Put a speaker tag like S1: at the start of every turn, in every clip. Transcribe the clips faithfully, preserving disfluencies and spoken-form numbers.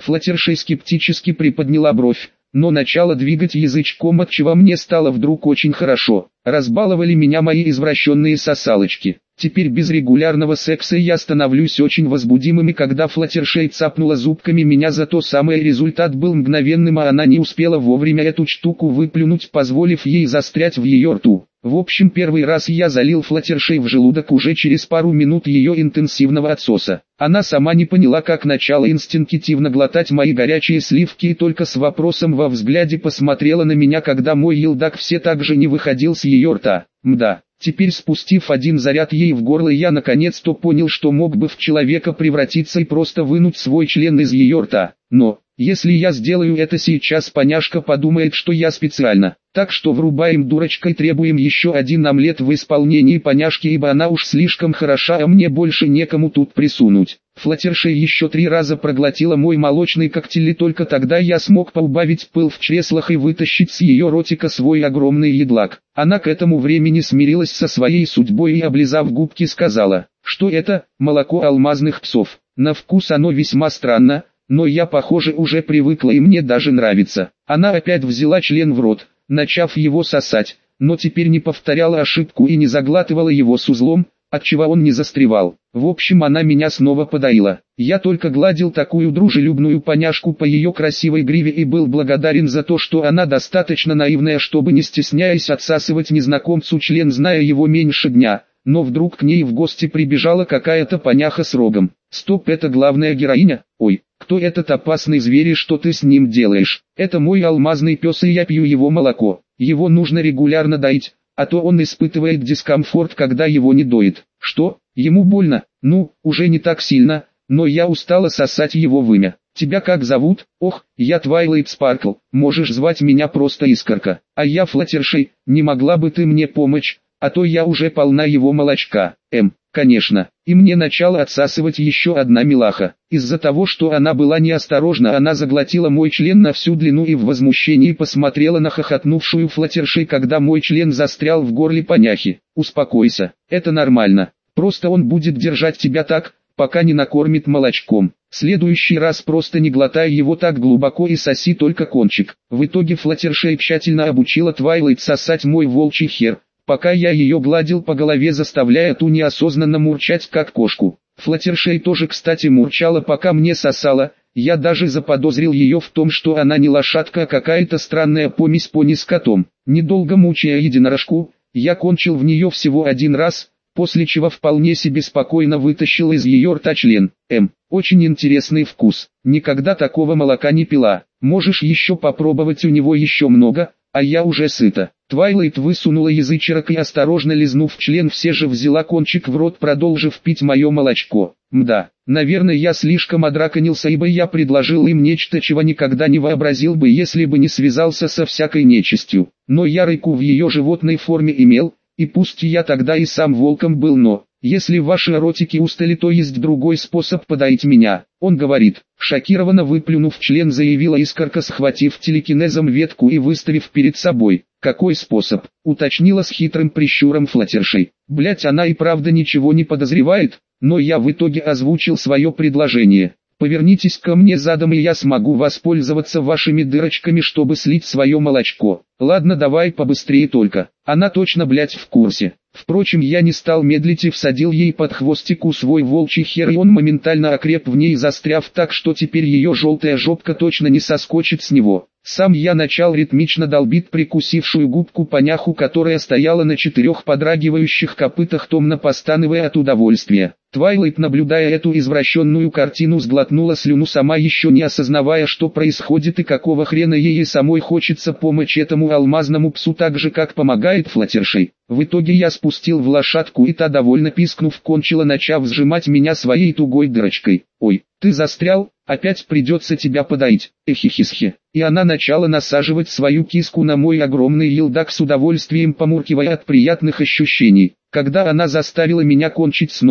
S1: Флаттершей скептически приподняла бровь, но начала двигать язычком, отчего мне стало вдруг очень хорошо. Разбаловали меня мои извращенные сосалочки. Теперь без регулярного секса я становлюсь очень возбудимым, и когда Флаттершей цапнула зубками меня за то самое, результат был мгновенным, а она не успела вовремя эту штуку выплюнуть, позволив ей застрять в ее рту. В общем, первый раз я залил Флаттершей в желудок уже через пару минут ее интенсивного отсоса. Она сама не поняла, как начала инстинктивно глотать мои горячие сливки, и только с вопросом во взгляде посмотрела на меня, когда мой елдак все так же не выходил с ее рта. Мда. Теперь, спустив один заряд ей в горло, я наконец-то понял, что мог бы в человека превратиться и просто вынуть свой член из ее рта. Но, если я сделаю это сейчас, поняшка подумает, что я специально. Так что врубаем дурочкой, требуем еще один омлет в исполнении поняшки, ибо она уж слишком хороша, а мне больше некому тут присунуть. Флаттершей еще три раза проглотила мой молочный коктейль, и только тогда я смог поубавить пыл в чреслах и вытащить с ее ротика свой огромный едлак. Она к этому времени смирилась со своей судьбой и, облизав губки, сказала, что это молоко алмазных псов. На вкус оно весьма странно, но я, похоже, уже привыкла, и мне даже нравится. Она опять взяла член в рот, начав его сосать, но теперь не повторяла ошибку и не заглатывала его с узлом, отчего он не застревал. В общем, она меня снова подоила. Я только гладил такую дружелюбную поняшку по ее красивой гриве и был благодарен за то, что она достаточно наивная, чтобы не стесняясь отсасывать незнакомцу член, зная его меньше дня. Но вдруг к ней в гости прибежала какая-то поняха с рогом. Стоп, это главная героиня? Ой, кто этот опасный зверь и что ты с ним делаешь? Это мой алмазный пес, и я пью его молоко. Его нужно регулярно доить, а то он испытывает дискомфорт, когда его не доит. Что? Ему больно? Ну, уже не так сильно, но я устала сосать его вымя. Тебя как зовут? Ох, я Твайлайт Спаркл, можешь звать меня просто Искорка. А я Флаттершей, не могла бы ты мне помочь? А то я уже полна его молочка. Эм, конечно. И мне начала отсасывать еще одна милаха. Из-за того, что она была неосторожна, она заглотила мой член на всю длину и в возмущении посмотрела на хохотнувшую Флаттершей, когда мой член застрял в горле поняхи. Успокойся, это нормально. Просто он будет держать тебя так, пока не накормит молочком. В следующий раз просто не глотай его так глубоко и соси только кончик. В итоге Флаттершей тщательно обучила Твайлайт сосать мой волчий хер, пока я ее гладил по голове, заставляя ту неосознанно мурчать как кошку. Флаттершей тоже, кстати, мурчала, пока мне сосала. Я даже заподозрил ее в том, что она не лошадка, а какая-то странная помесь пони с котом. Недолго мучая единорожку, я кончил в нее всего один раз, после чего вполне себе спокойно вытащил из ее рта член. Эм, очень интересный вкус. Никогда такого молока не пила. Можешь еще попробовать, у него еще много, а я уже сыта. Твайлайт высунула язычерок и, осторожно лизнув член, все же взяла кончик в рот, продолжив пить мое молочко. Мда, наверное, я слишком одраконился, ибо я предложил им нечто, чего никогда не вообразил бы, если бы не связался со всякой нечистью. Но я рыку в ее животной форме имел, и пусть я тогда и сам волком был, но... Если ваши ротики устали, то есть другой способ подоить меня. Он говорит, шокированно выплюнув член, заявила Искорка, схватив телекинезом ветку и выставив перед собой. Какой способ? Уточнила с хитрым прищуром Флаттершей. Блять, она и правда ничего не подозревает, но я в итоге озвучил свое предложение. Повернитесь ко мне задом, и я смогу воспользоваться вашими дырочками, чтобы слить свое молочко. Ладно, давай побыстрее только. Она точно, блять, в курсе. Впрочем, я не стал медлить и всадил ей под хвостику свой волчий хер, и он моментально окреп в ней, застряв так, что теперь ее желтая жопка точно не соскочит с него. Сам я начал ритмично долбить прикусившую губку поняху, которая стояла на четырех подрагивающих копытах, томно постановая от удовольствия. Твайлайт, наблюдая эту извращенную картину, сглотнула слюну, сама еще не осознавая, что происходит и какого хрена ей и самой хочется помочь этому алмазному псу так же, как помогает Флаттершей. В итоге я спустил в лошадку, и та, довольно пискнув, кончила, начав сжимать меня своей тугой дырочкой. Ой, ты застрял, опять придется тебя подоить, эхихисхи. И она начала насаживать свою киску на мой огромный елдак, с удовольствием помуркивая от приятных ощущений. Когда она заставила меня кончить снова,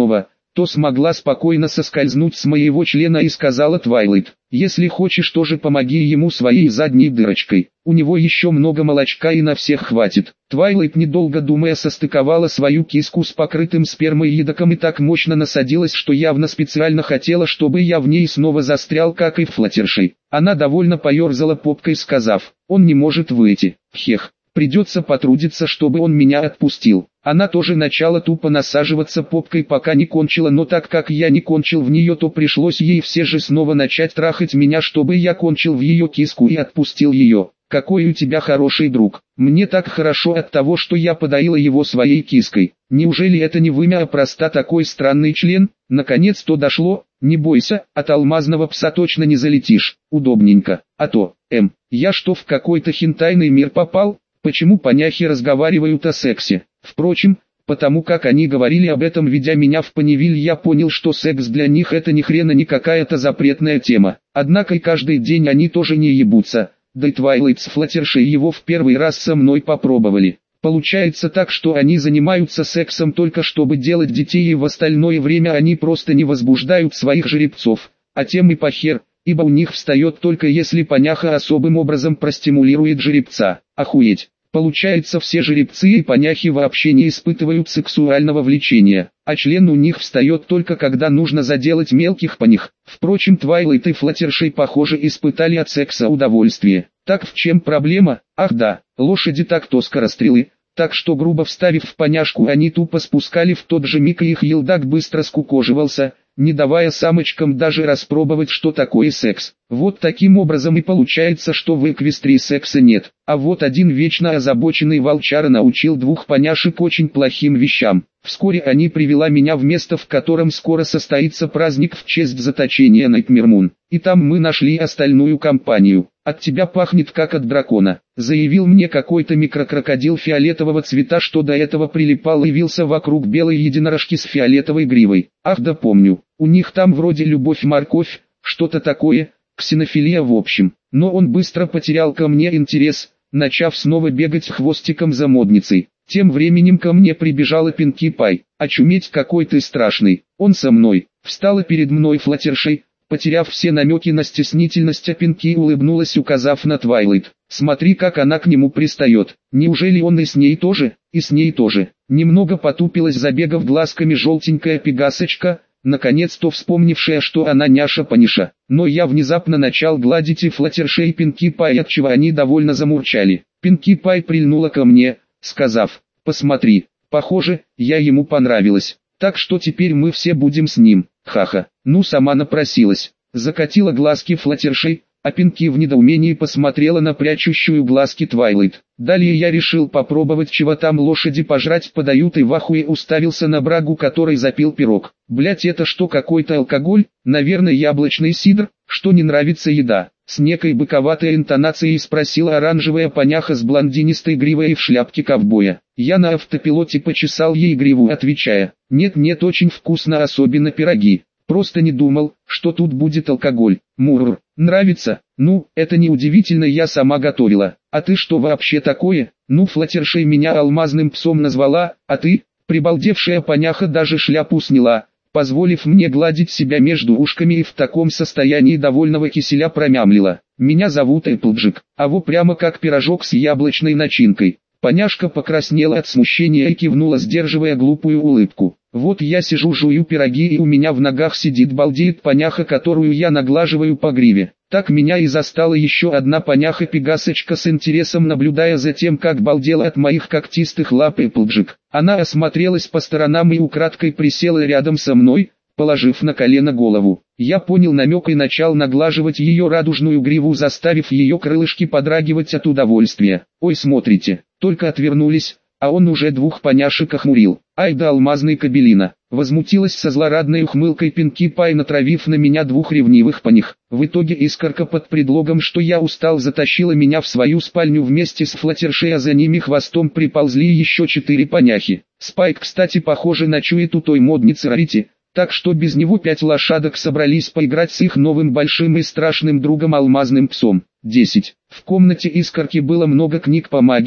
S1: то смогла спокойно соскользнуть с моего члена и сказала Твайлайт: «Если хочешь, тоже помоги ему своей задней дырочкой, у него еще много молочка и на всех хватит». Твайлайт, недолго думая, состыковала свою киску с покрытым спермой ядоком и так мощно насадилась, что явно специально хотела, чтобы я в ней снова застрял, как и в Флаттершей. Она довольно поерзала попкой, сказав: «Он не может выйти. Хех. Придется потрудиться, чтобы он меня отпустил». Она тоже начала тупо насаживаться попкой, пока не кончила, но так как я не кончил в нее, то пришлось ей все же снова начать трахать меня, чтобы я кончил в ее киску и отпустил ее. «Какой у тебя хороший друг. Мне так хорошо от того, что я подоила его своей киской. Неужели это не вымя, а просто такой странный член?» Наконец-то дошло. «Не бойся, от алмазного пса точно не залетишь. Удобненько. А то, эм, я что, в какой-то хентайный мир попал? Почему паняхи разговаривают о сексе?» Впрочем, потому как они говорили об этом, ведя меня в поневиль, я понял, что секс для них это ни хрена не какая-то запретная тема. Однако и каждый день они тоже не ебутся, да и Твайлайт с Флаттершей его в первый раз со мной попробовали. Получается так, что они занимаются сексом только чтобы делать детей, и в остальное время они просто не возбуждают своих жеребцов, а тем и похер, ибо у них встает только если паняха особым образом простимулирует жеребца. Охуеть! Получается, все жеребцы и паняхи вообще не испытывают сексуального влечения, а член у них встает только когда нужно заделать мелких панях. Впрочем, Твайлайт и Флаттершей, похоже, испытали от секса удовольствие. Так в чем проблема? Ах да, лошади так-то скорострелы, так что грубо вставив в поняшку, они тупо спускали в тот же миг, и их елдак быстро скукоживался, не давая самочкам даже распробовать, что такое секс. Вот таким образом и получается, что в эквестрии секса нет. А вот один вечно озабоченный волчара научил двух поняшек очень плохим вещам. Вскоре они привела меня в место, в котором скоро состоится праздник в честь заточения Найтмер Мун. И там мы нашли остальную компанию. «От тебя пахнет как от дракона», — заявил мне какой-то микрокрокодил фиолетового цвета, что до этого прилипал и вился вокруг белой единорожки с фиолетовой гривой. Ах да, помню, у них там вроде любовь-морковь, что-то такое, ксенофилия в общем. Но он быстро потерял ко мне интерес, начав снова бегать хвостиком за модницей. Тем временем ко мне прибежала Пинки Пай. «Очуметь, какой ты страшный, он со мной». Встала перед мной Флаттершей, потеряв все намеки на стеснительность, а Пинки улыбнулась, указав на Твайлайт. «Смотри, как она к нему пристает. Неужели он и с ней тоже?» «И с ней тоже». Немного потупилась, забегав глазками желтенькая пегасочка, наконец-то вспомнившая, что она няша-паниша. Но я внезапно начал гладить и Флаттершей и Пинки Пай, отчего они довольно замурчали. Пинки Пай прильнула ко мне, сказав: «Посмотри, похоже, я ему понравилась. Так что теперь мы все будем с ним». Ха-ха. Ну, сама напросилась. Закатила глазки Флаттершей, а Пинки в недоумении посмотрела на прячущую глазки Твайлайт. Далее я решил попробовать, чего там лошади пожрать подают, и в ахуе уставился на брагу, который запил пирог. Блять, это что, какой-то алкоголь? Наверное, яблочный сидр? Что, не нравится еда? С некой быковатой интонацией спросила оранжевая паняха с блондинистой гривой и в шляпке ковбоя. Я на автопилоте почесал ей гриву, отвечая: «Нет-нет, очень вкусно, особенно пироги. Просто не думал, что тут будет алкоголь». Мурр. «Нравится? Ну, это не удивительно, я сама готовила. А ты что вообще такое? Ну, Флаттершей меня алмазным псом назвала, а ты?» Прибалдевшая паняха даже шляпу сняла, позволив мне гладить себя между ушками, и в таком состоянии довольного киселя промямлила: «Меня зовут Эпплджик». А во прямо как пирожок с яблочной начинкой. Паняшка покраснела от смущения и кивнула, сдерживая глупую улыбку. Вот я сижу, жую пироги, и у меня в ногах сидит балдеет паняха, которую я наглаживаю по гриве. Так меня и застала еще одна паняха-пегасочка, с интересом наблюдая за тем, как балдела от моих когтистых лап Эпплджик. Она осмотрелась по сторонам и украдкой присела рядом со мной, положив на колено голову. Я понял намек и начал наглаживать ее радужную гриву, заставив ее крылышки подрагивать от удовольствия. «Ой, смотрите, только отвернулись, а он уже двух поняшек охмурил. Ай да алмазный кабелина!» Возмутилась со злорадной ухмылкой Пинки Пай, натравив на меня двух ревнивых паних. В итоге искорка под предлогом, что я устал, затащила меня в свою спальню вместе с Флаттершей, а за ними хвостом приползли еще четыре поняхи. Спайк, кстати, похоже, ночует у той модницы Рарити, так что без него пять лошадок собрались поиграть с их новым большим и страшным другом алмазным псом. десять. В комнате искорки было много книг по магии,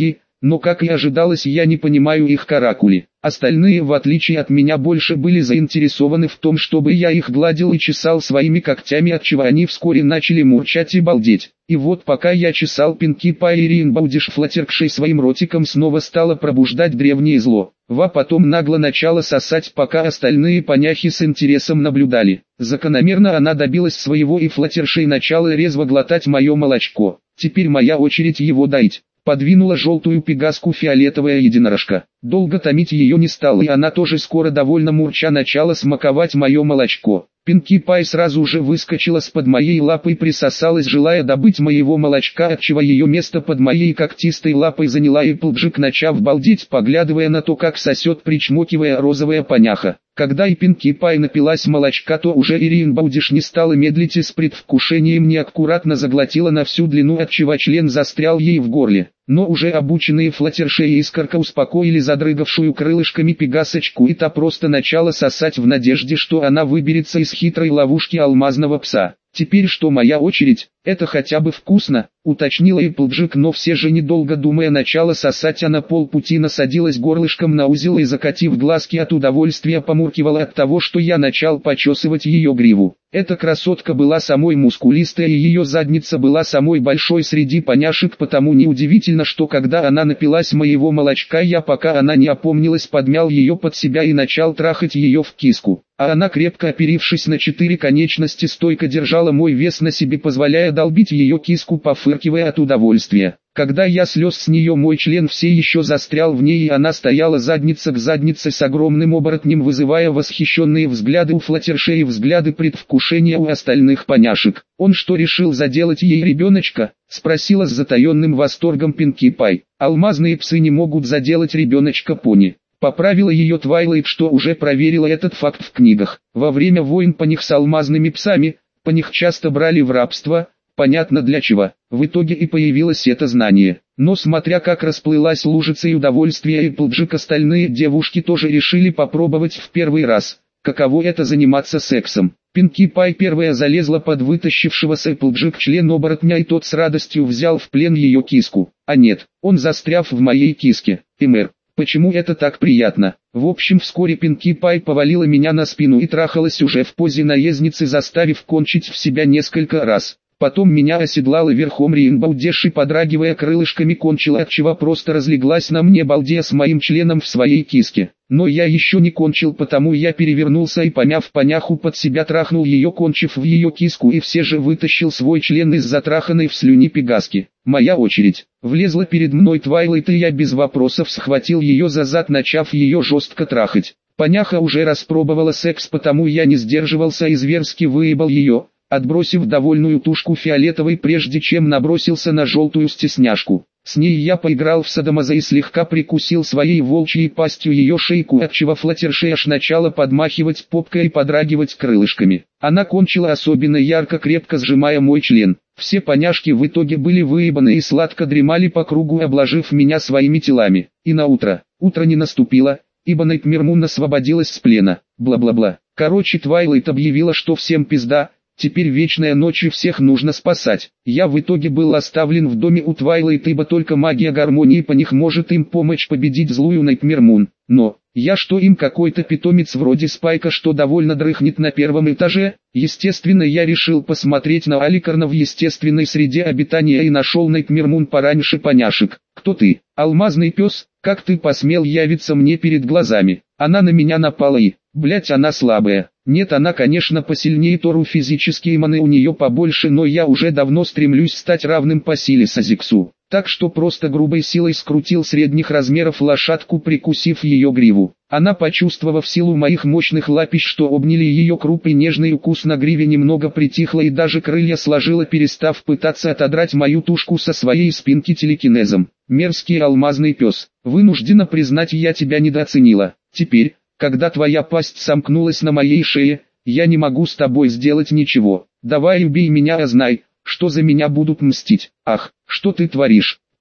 S1: но как и ожидалось, я не понимаю их каракули. Остальные, в отличие от меня, больше были заинтересованы в том, чтобы я их гладил и чесал своими когтями, отчего они вскоре начали мурчать и балдеть. И вот пока я чесал Пинки Пай и Рейнбоу-Диш, флаттеркшей своим ротиком снова стала пробуждать древнее зло. Ва потом нагло начала сосать, пока остальные поняхи с интересом наблюдали. Закономерно она добилась своего, и флаттершей начала резво глотать мое молочко. Теперь моя очередь его доить. Подвинула желтую пегаску фиолетовая единорожка. Долго томить ее не стала, и она тоже скоро довольно мурча начала смаковать мое молочко. Пинки Пай сразу же выскочила с-под моей лапы и присосалась, желая добыть моего молочка, отчего ее место под моей когтистой лапой заняла Эпплджек, начав балдеть, поглядывая на то, как сосет, причмокивая, розовая поняха. Когда и Пинки Пай напилась молочка, то уже и Рейнбоу-Диш не стала медлить и с предвкушением неаккуратно заглотила на всю длину, отчего член застрял ей в горле. Но уже обученные флаттерши и Искорка успокоили задрыгавшую крылышками пегасочку, и та просто начала сосать в надежде, что она выберется из хитрой ловушки алмазного пса. «Теперь что, моя очередь? Это хотя бы вкусно», — уточнила Эпплджек, но все же, недолго думая, начала сосать, а на полпути насадилась горлышком на узел и, закатив глазки от удовольствия, помуркивала от того, что я начал почесывать ее гриву. Эта красотка была самой мускулистой, и ее задница была самой большой среди поняшек, потому неудивительно, что когда она напилась моего молочка, я, пока она не опомнилась, подмял ее под себя и начал трахать ее в киску. А она, крепко оперившись на четыре конечности, стойко держала мой вес на себе, позволяя долбить ее киску, пофыркивая от удовольствия. Когда я слез с нее, мой член все еще застрял в ней, и она стояла задница к заднице с огромным оборотнем, вызывая восхищенные взгляды у флаттершей и взгляды предвкушения у остальных поняшек. «Он что, решил заделать ей ребеночка?» — спросила с затаенным восторгом Пинки Пай. «Алмазные псы не могут заделать ребеночка, пони». Поправила ее Твайлайт, что уже проверила этот факт в книгах. Во время войн по них с алмазными псами, по них часто брали в рабство, понятно для чего. В итоге и появилось это знание. Но смотря как расплылась лужицей удовольствия Эпплджек, остальные девушки тоже решили попробовать в первый раз, каково это заниматься сексом. Пинки Пай первая залезла под вытащившего с Эпплджек член оборотня, и тот с радостью взял в плен ее киску. А нет, он застряв в моей киске. Эмэр. Почему это так приятно? В общем, вскоре Пинки Пай повалила меня на спину и трахалась уже в позе наездницы, заставив кончить в себя несколько раз. Потом меня оседлала верхом Рейнбоу-Диш и, подрагивая крылышками, кончила, отчего просто разлеглась на мне, балдея с моим членом в своей киске. Но я еще не кончил, потому я перевернулся и, помяв поняху под себя, трахнул ее, кончив в ее киску, и все же вытащил свой член из затраханной в слюни пегаски. Моя очередь. Влезла перед мной Твайлайт, и я без вопросов схватил ее за зад, начав ее жестко трахать. Поняха уже распробовала секс, потому я не сдерживался и зверски выебал ее, отбросив довольную тушку фиолетовой, прежде чем набросился на желтую стесняшку. С ней я поиграл в садомазо и слегка прикусил своей волчьей пастью ее шейку, отчего флаттершей аж начала подмахивать попкой и подрагивать крылышками. Она кончила особенно ярко, крепко сжимая мой член. Все поняшки в итоге были выебаны и сладко дремали по кругу, обложив меня своими телами. И на утро. Утро не наступило, ибо Найтмер Мун освободилась с плена. Бла-бла-бла. Короче, Твайлайт объявила, что всем пизда. Теперь вечная ночь и всех нужно спасать. Я в итоге был оставлен в доме у Твайлайт, ибо только магия гармонии по них может им помочь победить злую Найтмер Мун. Но, я что, им какой-то питомец вроде Спайка, что довольно дрыхнет на первом этаже? Естественно, я решил посмотреть на Аликарна в естественной среде обитания и нашел Найтмер Мун пораньше поняшек. «Кто ты, алмазный пес? Как ты посмел явиться мне перед глазами?» Она на меня напала и... Блять, она слабая. Нет, она, конечно, посильнее Тору, физические маны у нее побольше, но я уже давно стремлюсь стать равным по силе Сазиксу. Так что просто грубой силой скрутил средних размеров лошадку, прикусив ее гриву. Она, почувствовав силу моих мощных лапищ, что обняли ее крупный нежный укус на гриве, немного притихла и даже крылья сложила, перестав пытаться отодрать мою тушку со своей спинки телекинезом. Мерзкий алмазный пес, вынуждена признать, я тебя недооценила. Теперь, когда твоя пасть сомкнулась на моей шее, я не могу с тобой сделать ничего. Давай убей меня, а знай, что за меня будут мстить. Ах, что ты творишь?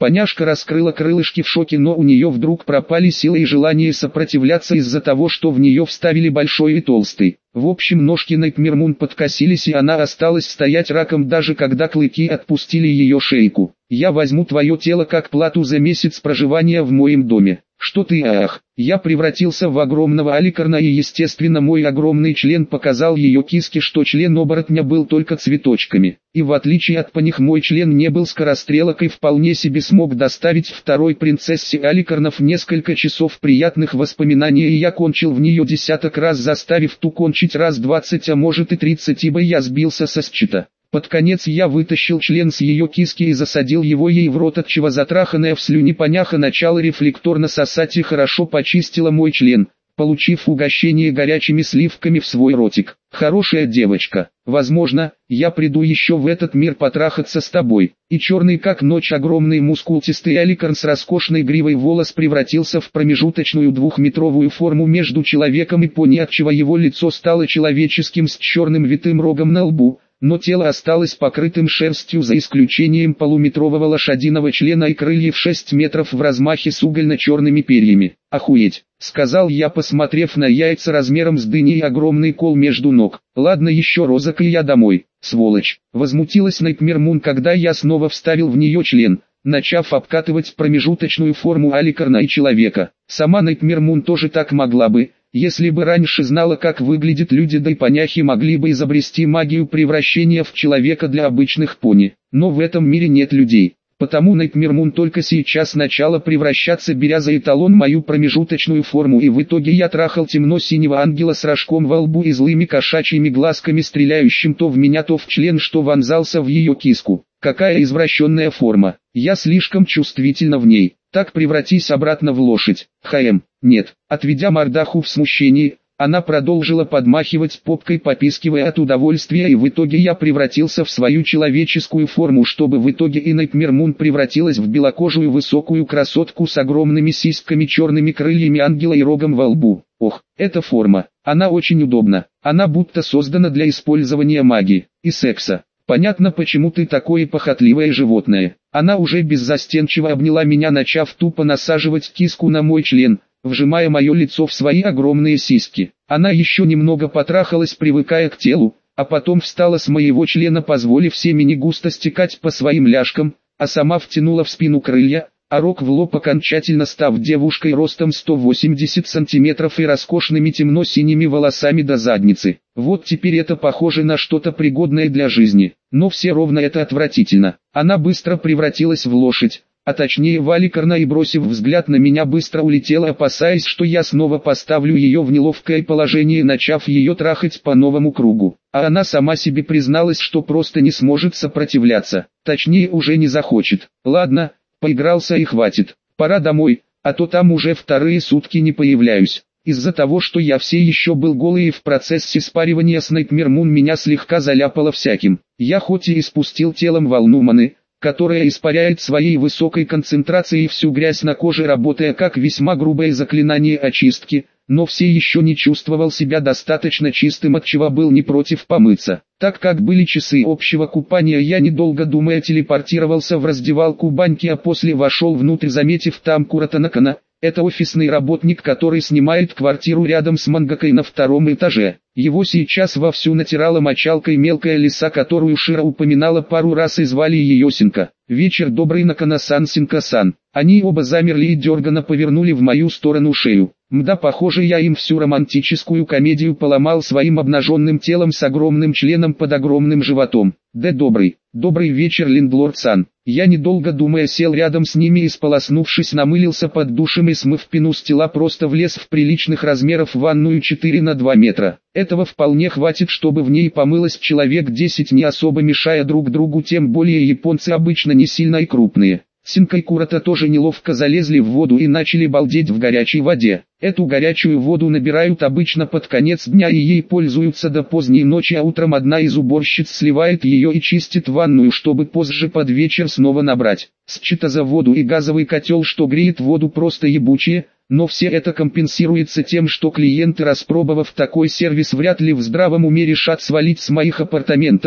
S1: Поняшка раскрыла крылышки в шоке, но у нее вдруг пропали силы и желание сопротивляться из-за того, что в нее вставили большой и толстый. В общем, ножки Найтмер-Мун подкосились, и она осталась стоять раком, даже когда клыки отпустили ее шейку. «Я возьму твое тело как плату за месяц проживания в моем доме». «Что ты, ах!» Я превратился в огромного аликарна, и естественно мой огромный член показал ее киске, что член оборотня был только цветочками. И в отличие от поних мой член не был скорострелок и вполне себе смог доставить второй принцессе аликарнов несколько часов приятных воспоминаний, и я кончил в нее десяток раз, заставив ту кончить раз двадцать, а может и тридцать, ибо я сбился со счета. Под конец я вытащил член с ее киски и засадил его ей в рот, отчего затраханная в слюне поняха начала рефлекторно сосать и хорошо почистила мой член, получив угощение горячими сливками в свой ротик. «Хорошая девочка, возможно, я приду еще в этот мир потрахаться с тобой». И черный как ночь огромный мускулистый аликарн с роскошной гривой волос превратился в промежуточную двухметровую форму между человеком и пони, отчего его лицо стало человеческим с черным витым рогом на лбу, но тело осталось покрытым шерстью за исключением полуметрового лошадиного члена и крыльев шесть метров в размахе с угольно-черными перьями. «Охуеть», — сказал я, посмотрев на яйца размером с дыни и огромный кол между ног. «Ладно, еще розок и я домой, сволочь». Возмутилась Найтмер-Мун, когда я снова вставил в нее член, начав обкатывать промежуточную форму аликарна и человека. Сама Найтмер-Мун тоже так могла бы, если бы раньше знала, как выглядят люди, да и поняхи могли бы изобрести магию превращения в человека для обычных пони. Но в этом мире нет людей. Потому Найтмер-Мун только сейчас начала превращаться, беря за эталон мою промежуточную форму, и в итоге я трахал темно-синего ангела с рожком во лбу и злыми кошачьими глазками, стреляющим то в меня, то в член, что вонзался в ее киску. Какая извращенная форма. Я слишком чувствительна в ней. Так превратись обратно в лошадь. Хм, нет. Отведя мордаху в смущении, она продолжила подмахивать попкой, попискивая от удовольствия, и в итоге я превратился в свою человеческую форму, чтобы в итоге и Найтмер-Мун превратилась в белокожую высокую красотку с огромными сиськами, черными крыльями ангела и рогом во лбу. Ох, эта форма. Она очень удобна. Она будто создана для использования магии и секса. Понятно, почему ты такое похотливое животное. Она уже беззастенчиво обняла меня, начав тупо насаживать киску на мой член, вжимая мое лицо в свои огромные сиськи. Она еще немного потрахалась, привыкая к телу, а потом встала с моего члена, позволив семени густо стекать по своим ляжкам, а сама втянула в спину крылья, а рог в лоб, окончательно став девушкой ростом сто восемьдесят сантиметров и роскошными темно-синими волосами до задницы. Вот теперь это похоже на что-то пригодное для жизни, но все ровно это отвратительно. Она быстро превратилась в лошадь, а точнее в аликарна, и бросив взгляд на меня быстро улетела, опасаясь, что я снова поставлю ее в неловкое положение, начав ее трахать по новому кругу. А она сама себе призналась, что просто не сможет сопротивляться, точнее уже не захочет. Ладно, поигрался и хватит, пора домой, а то там уже вторые сутки не появляюсь. Из-за того, что я все еще был голый и в процессе спаривания с Найтмер-Мун меня слегка заляпало всяким. Я хоть и испустил телом волну маны, которая испаряет своей высокой концентрацией всю грязь на коже, работая как весьма грубое заклинание очистки, но все еще не чувствовал себя достаточно чистым, отчего был не против помыться. Так как были часы общего купания, я, недолго думая, телепортировался в раздевалку баньки, а после вошел внутрь, заметив там Куратанакана. Это офисный работник, который снимает квартиру рядом с мангакой на втором этаже. Его сейчас вовсю натирала мочалкой мелкая лиса, которую Шира упоминала пару раз, и звали ее Синка. «Вечер добрый, Накана-сан, Синка-сан». Они оба замерли и дерганно повернули в мою сторону шею. Мда, похоже, я им всю романтическую комедию поломал своим обнаженным телом с огромным членом под огромным животом. Да добрый, добрый вечер, лендлорд-сан. Я, недолго думая, сел рядом с ними и, сполоснувшись, намылился под душем и, смыв пену с тела, просто влез в приличных размеров ванную четыре на два метра. Этого вполне хватит, чтобы в ней помылось человек десять, не особо мешая друг другу, тем более японцы обычно не сильно и крупные. Синка и Курата тоже неловко залезли в воду и начали балдеть в горячей воде. Эту горячую воду набирают обычно под конец дня и ей пользуются до поздней ночи, а утром одна из уборщиц сливает ее и чистит ванную, чтобы позже под вечер снова набрать. Счета за воду и газовый котел, что греет воду, просто ебучие, но все это компенсируется тем, что клиенты, распробовав такой сервис, вряд ли в здравом уме решат свалить с моих апартаментов.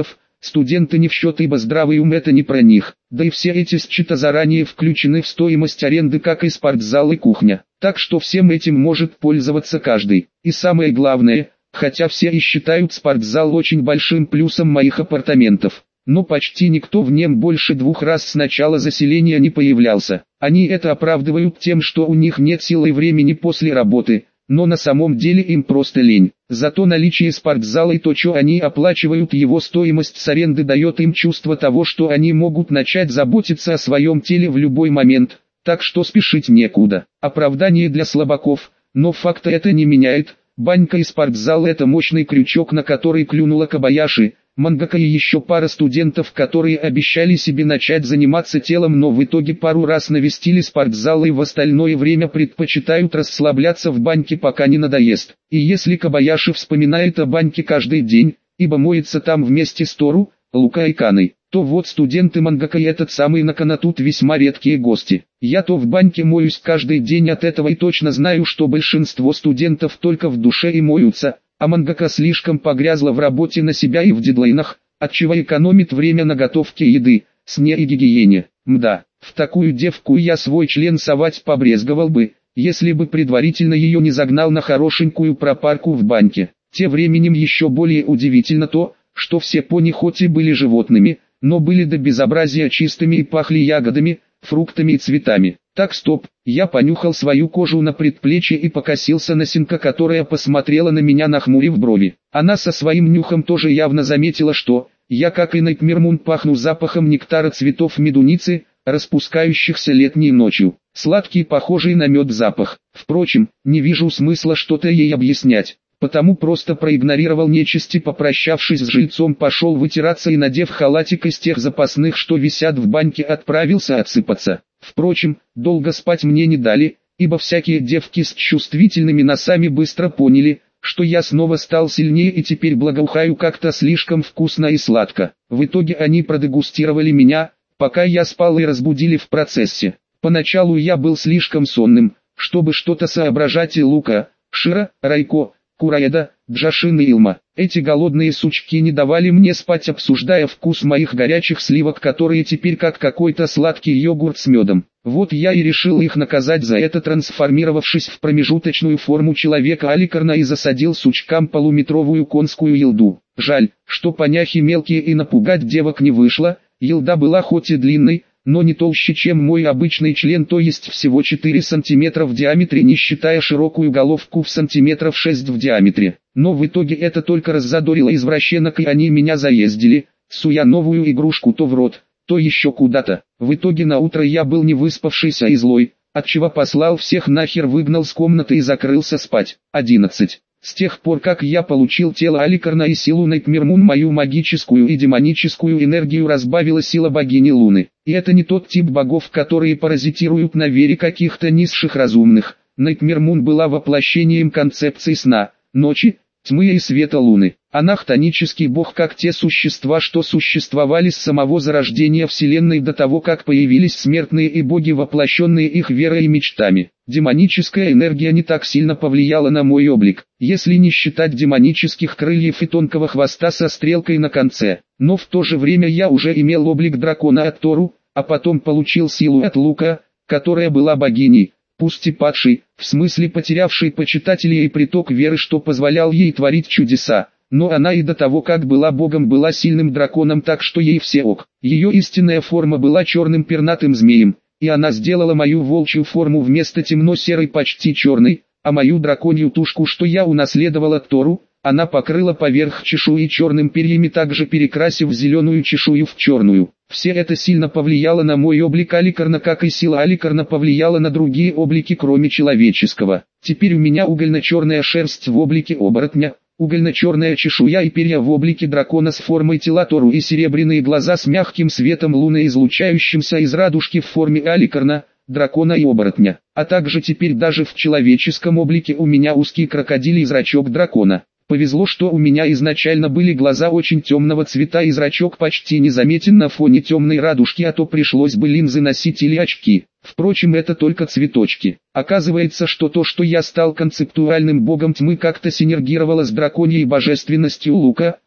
S1: Студенты не в счет, ибо здравый ум это не про них, да и все эти счета заранее включены в стоимость аренды, как и спортзал и кухня, так что всем этим может пользоваться каждый. И самое главное, хотя все и считают спортзал очень большим плюсом моих апартаментов, но почти никто в нем больше двух раз с начала заселения не появлялся. Они это оправдывают тем, что у них нет сил и времени после работы, но на самом деле им просто лень. Зато наличие спортзала и то, что они оплачивают его стоимость с аренды, дает им чувство того, что они могут начать заботиться о своем теле в любой момент, так что спешить некуда. Оправдание для слабаков, но факта это не меняет. Банька и спортзал — это мощный крючок, на который клюнула Кобаяши, Мангака и еще пара студентов, которые обещали себе начать заниматься телом, но в итоге пару раз навестили спортзал и в остальное время предпочитают расслабляться в баньке, пока не надоест. И если Кобаяши вспоминает о баньке каждый день, ибо моется там вместе с Тору, Лука и Каной, то вот студенты Мангака и этот самый Накана тут весьма редкие гости. Я-то в баньке моюсь каждый день от этого и точно знаю, что большинство студентов только в душе и моются, а Мангака слишком погрязла в работе на себя и в дедлайнах, отчего экономит время на готовке еды, сне и гигиене. Мда, в такую девку я свой член совать побрезговал бы, если бы предварительно ее не загнал на хорошенькую пропарку в баньке. Тем временем еще более удивительно то, что все пони хоть и были животными, но были до безобразия чистыми и пахли ягодами, фруктами и цветами. Так, стоп, я понюхал свою кожу на предплечье и покосился на Синка, которая посмотрела на меня, нахмурив брови. Она со своим нюхом тоже явно заметила, что я, как и Найтмермун, пахну запахом нектара цветов медуницы, распускающихся летней ночью. Сладкий, похожий на мед запах. Впрочем, не вижу смысла что-то ей объяснять, потому просто проигнорировал нечисть и, попрощавшись с жильцом, пошел вытираться и, надев халатик из тех запасных, что висят в баньке, отправился отсыпаться. Впрочем, долго спать мне не дали, ибо всякие девки с чувствительными носами быстро поняли, что я снова стал сильнее и теперь благоухаю как-то слишком вкусно и сладко. В итоге они продегустировали меня, пока я спал, и разбудили в процессе. Поначалу я был слишком сонным, чтобы что-то соображать, и Лука, Шира, Райко, Кураеда, Джашин и Илма, эти голодные сучки, не давали мне спать, обсуждая вкус моих горячих сливок, которые теперь как какой-то сладкий йогурт с медом. Вот я и решил их наказать за это, трансформировавшись в промежуточную форму человека Аликарна, и засадил сучкам полуметровую конскую елду. Жаль, что поняхи мелкие и напугать девок не вышло. Елда была хоть и длинной, но не толще, чем мой обычный член, то есть всего четыре сантиметра в диаметре, не считая широкую головку в сантиметров шесть в диаметре. Но в итоге это только раззадорило извращенок, и они меня заездили, суя новую игрушку то в рот, то еще куда-то. В итоге на утро я был не выспавшийся и злой, отчего послал всех нахер, выгнал с комнаты и закрылся спать. одиннадцать. С тех пор, как я получил тело Аликарна и силу Найтмермун, мою магическую и демоническую энергию разбавила сила богини Луны. И это не тот тип богов, которые паразитируют на вере каких-то низших разумных. Найтмермун была воплощением концепции сна, ночи, тьмы и света Луны. Она хтонический бог, как те существа, что существовали с самого зарождения Вселенной, до того, как появились смертные и боги, воплощенные их верой и мечтами. Демоническая энергия не так сильно повлияла на мой облик, если не считать демонических крыльев и тонкого хвоста со стрелкой на конце. Но в то же время я уже имел облик дракона от Тору, а потом получил силу от Лука, которая была богиней, пусть и падшей, в смысле потерявшей почитателей, и приток веры, что позволял ей творить чудеса. Но она и до того, как была богом, была сильным драконом, так что ей все ок. Ее истинная форма была черным пернатым змеем, и она сделала мою волчью форму вместо темно-серой почти черной, а мою драконью тушку, что я унаследовал от Тору, она покрыла поверх чешуи черным перьями, также перекрасив зеленую чешую в черную. Все это сильно повлияло на мой облик Аликарна, как и сила Аликарна повлияла на другие облики, кроме человеческого. Теперь у меня угольно-черная шерсть в облике оборотня, угольно-черная чешуя и перья в облике дракона с формой тела Тору, и серебряные глаза с мягким светом луны, излучающимся из радужки в форме Аликарна, дракона и оборотня. А также теперь даже в человеческом облике у меня узкий крокодилий зрачок дракона. Повезло, что у меня изначально были глаза очень темного цвета и зрачок почти незаметен на фоне темной радужки, а то пришлось бы линзы носить или очки. Впрочем, это только цветочки. Оказывается, что то, что я стал концептуальным богом тьмы, как-то синергировало с драконьей божественностью Лука,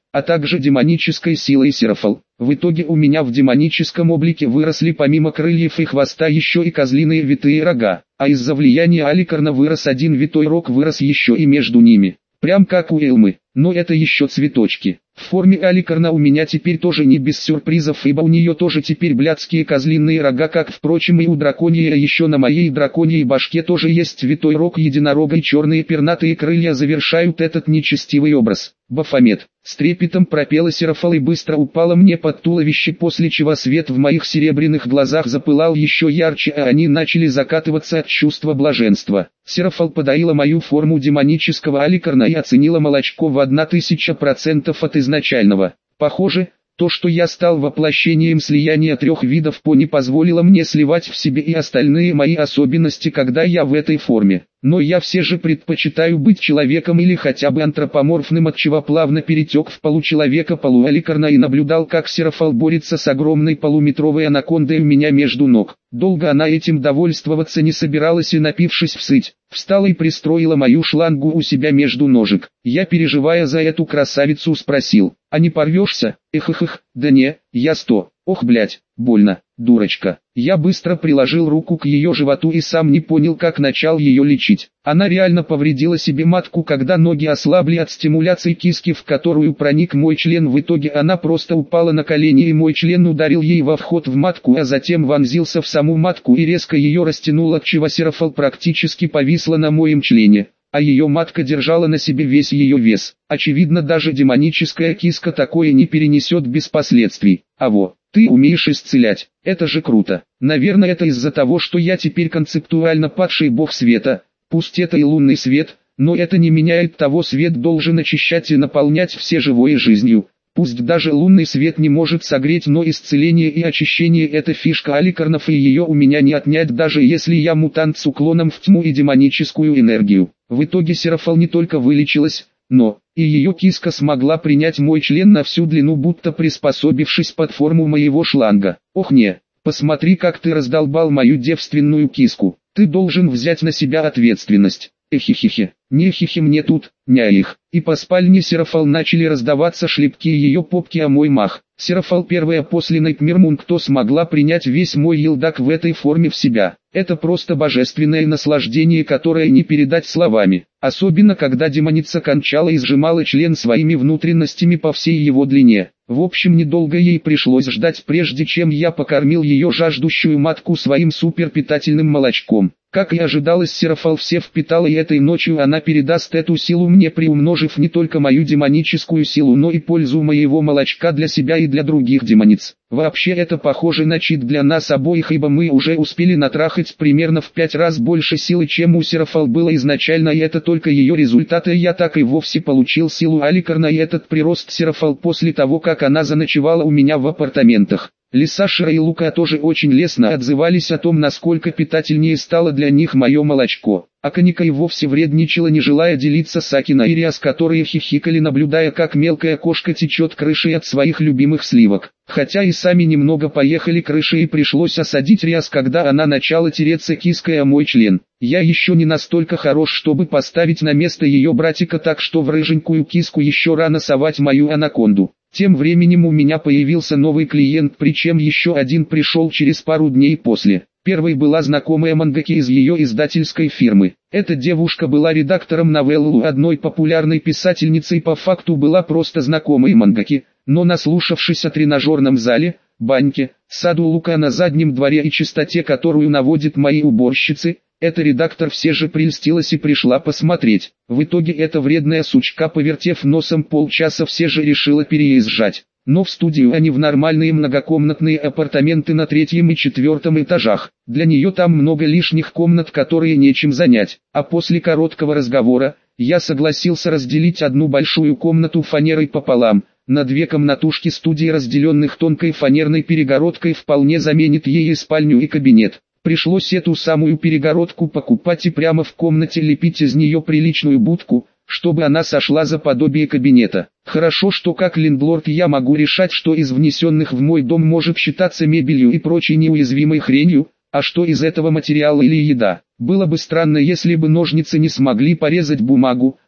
S1: а также демонической силой Серафал. В итоге у меня в демоническом облике выросли помимо крыльев и хвоста еще и козлиные витые рога, а из-за влияния Аликарна вырос один витой рог, вырос еще и между ними. Прям как у Элмы, но это еще цветочки. В форме Аликарна у меня теперь тоже не без сюрпризов, ибо у нее тоже теперь блядские козлиные рога, как впрочем и у драконья, еще на моей драконьей башке тоже есть витой рог единорога, и черные пернатые крылья завершают этот нечестивый образ. Бафомет. С трепетом пропела Серафал и быстро упала мне под туловище, после чего свет в моих серебряных глазах запылал еще ярче, а они начали закатываться от чувства блаженства. Серафал подоила мою форму демонического Аликарна и оценила молочко в одна тысяча процентов от изначального. Похоже, то, что я стал воплощением слияния трех видов пони, позволило мне сливать в себе и остальные мои особенности, когда я в этой форме. Но я все же предпочитаю быть человеком или хотя бы антропоморфным, отчего плавно перетек в получеловека полуаликарна и наблюдал, как Серафал борется с огромной полуметровой анакондой у меня между ног. Долго она этим довольствоваться не собиралась и, напившись всыть, встала и пристроила мою шлангу у себя между ножек. Я, переживая за эту красавицу, спросил: «А не порвешься?» «Эх-эх-эх, да не, я сто». «Ох, блять, больно, дурочка». Я быстро приложил руку к ее животу и сам не понял, как начал ее лечить. Она реально повредила себе матку, когда ноги ослабли от стимуляции киски, в которую проник мой член. В итоге она просто упала на колени, и мой член ударил ей во вход в матку, а затем вонзился в саму матку и резко ее растянул, отчего Серафал практически повисла на моем члене, а ее матка держала на себе весь ее вес. Очевидно, даже демоническая киска такое не перенесет без последствий. А во, ты умеешь исцелять, это же круто. Наверное, это из-за того, что я теперь концептуально падший бог света, пусть это и лунный свет, но это не меняет того, свет должен очищать и наполнять все живое жизнью. Пусть даже лунный свет не может согреть, но исцеление и очищение — это фишка Аликарнов, и ее у меня не отнять, даже если я мутант с уклоном в тьму и демоническую энергию. В итоге Серафал не только вылечилась, но и ее киска смогла принять мой член на всю длину, будто приспособившись под форму моего шланга. Ох не, посмотри, как ты раздолбал мою девственную киску. Ты должен взять на себя ответственность. Эхихихи, не хихи мне тут, ня их. И по спальне Серафал начали раздаваться шлепки ее попки о мой мах. Серафал первая после Найтмир, кто смогла принять весь мой елдак в этой форме в себя. Это просто божественное наслаждение, которое не передать словами. Особенно когда демоница кончала и сжимала член своими внутренностями по всей его длине. В общем, недолго ей пришлось ждать, прежде чем я покормил ее жаждущую матку своим суперпитательным молочком. Как и ожидалось, Серафал все впитала, и этой ночью она передаст эту силу мне, приумножив не только мою демоническую силу, но и пользу моего молочка для себя и для других демониц. Вообще это похоже на чит для нас обоих, ибо мы уже успели натрахать примерно в пять раз больше силы, чем у Серафал было изначально, и это только ее результаты. Я так и вовсе получил силу Аликарна и этот прирост Серафал после того, как она заночевала у меня в апартаментах. Лиса, Шира и Лука тоже очень лестно отзывались о том, насколько питательнее стало для них мое молочко. А Каника и вовсе вредничала, не желая делиться с Акина и Риас, которые хихикали, наблюдая, как мелкая кошка течет крышей от своих любимых сливок. Хотя и сами немного поехали крышей, и пришлось осадить Риас, когда она начала тереться киской о мой член. Я еще не настолько хорош, чтобы поставить на место ее братика, так что в рыженькую киску еще рано совать мою анаконду. Тем временем у меня появился новый клиент, причем еще один пришел через пару дней после. Первой была знакомая мангаки из ее издательской фирмы. Эта девушка была редактором новеллы одной популярной писательницы и по факту была просто знакомой мангаки, но наслушавшись о тренажерном зале, баньке, саду Лука на заднем дворе и чистоте, которую наводят мои уборщицы, эта редактор все же прельстилась и пришла посмотреть. В итоге эта вредная сучка, повертев носом полчаса, все же решила переезжать. Но в студию, а не в нормальные многокомнатные апартаменты на третьем и четвертом этажах. Для нее там много лишних комнат, которые нечем занять. А после короткого разговора, я согласился разделить одну большую комнату фанерой пополам. На две комнатушки студии, разделенных тонкой фанерной перегородкой, вполне заменит ей и спальню, и кабинет. Пришлось эту самую перегородку покупать и прямо в комнате лепить из нее приличную будку, чтобы она сошла за подобие кабинета. Хорошо, что как лендлорд я могу решать, что из внесенных в мой дом может считаться мебелью и прочей неуязвимой хренью, а что из этого материала или еда. Было бы странно, если бы ножницы не смогли порезать бумагу,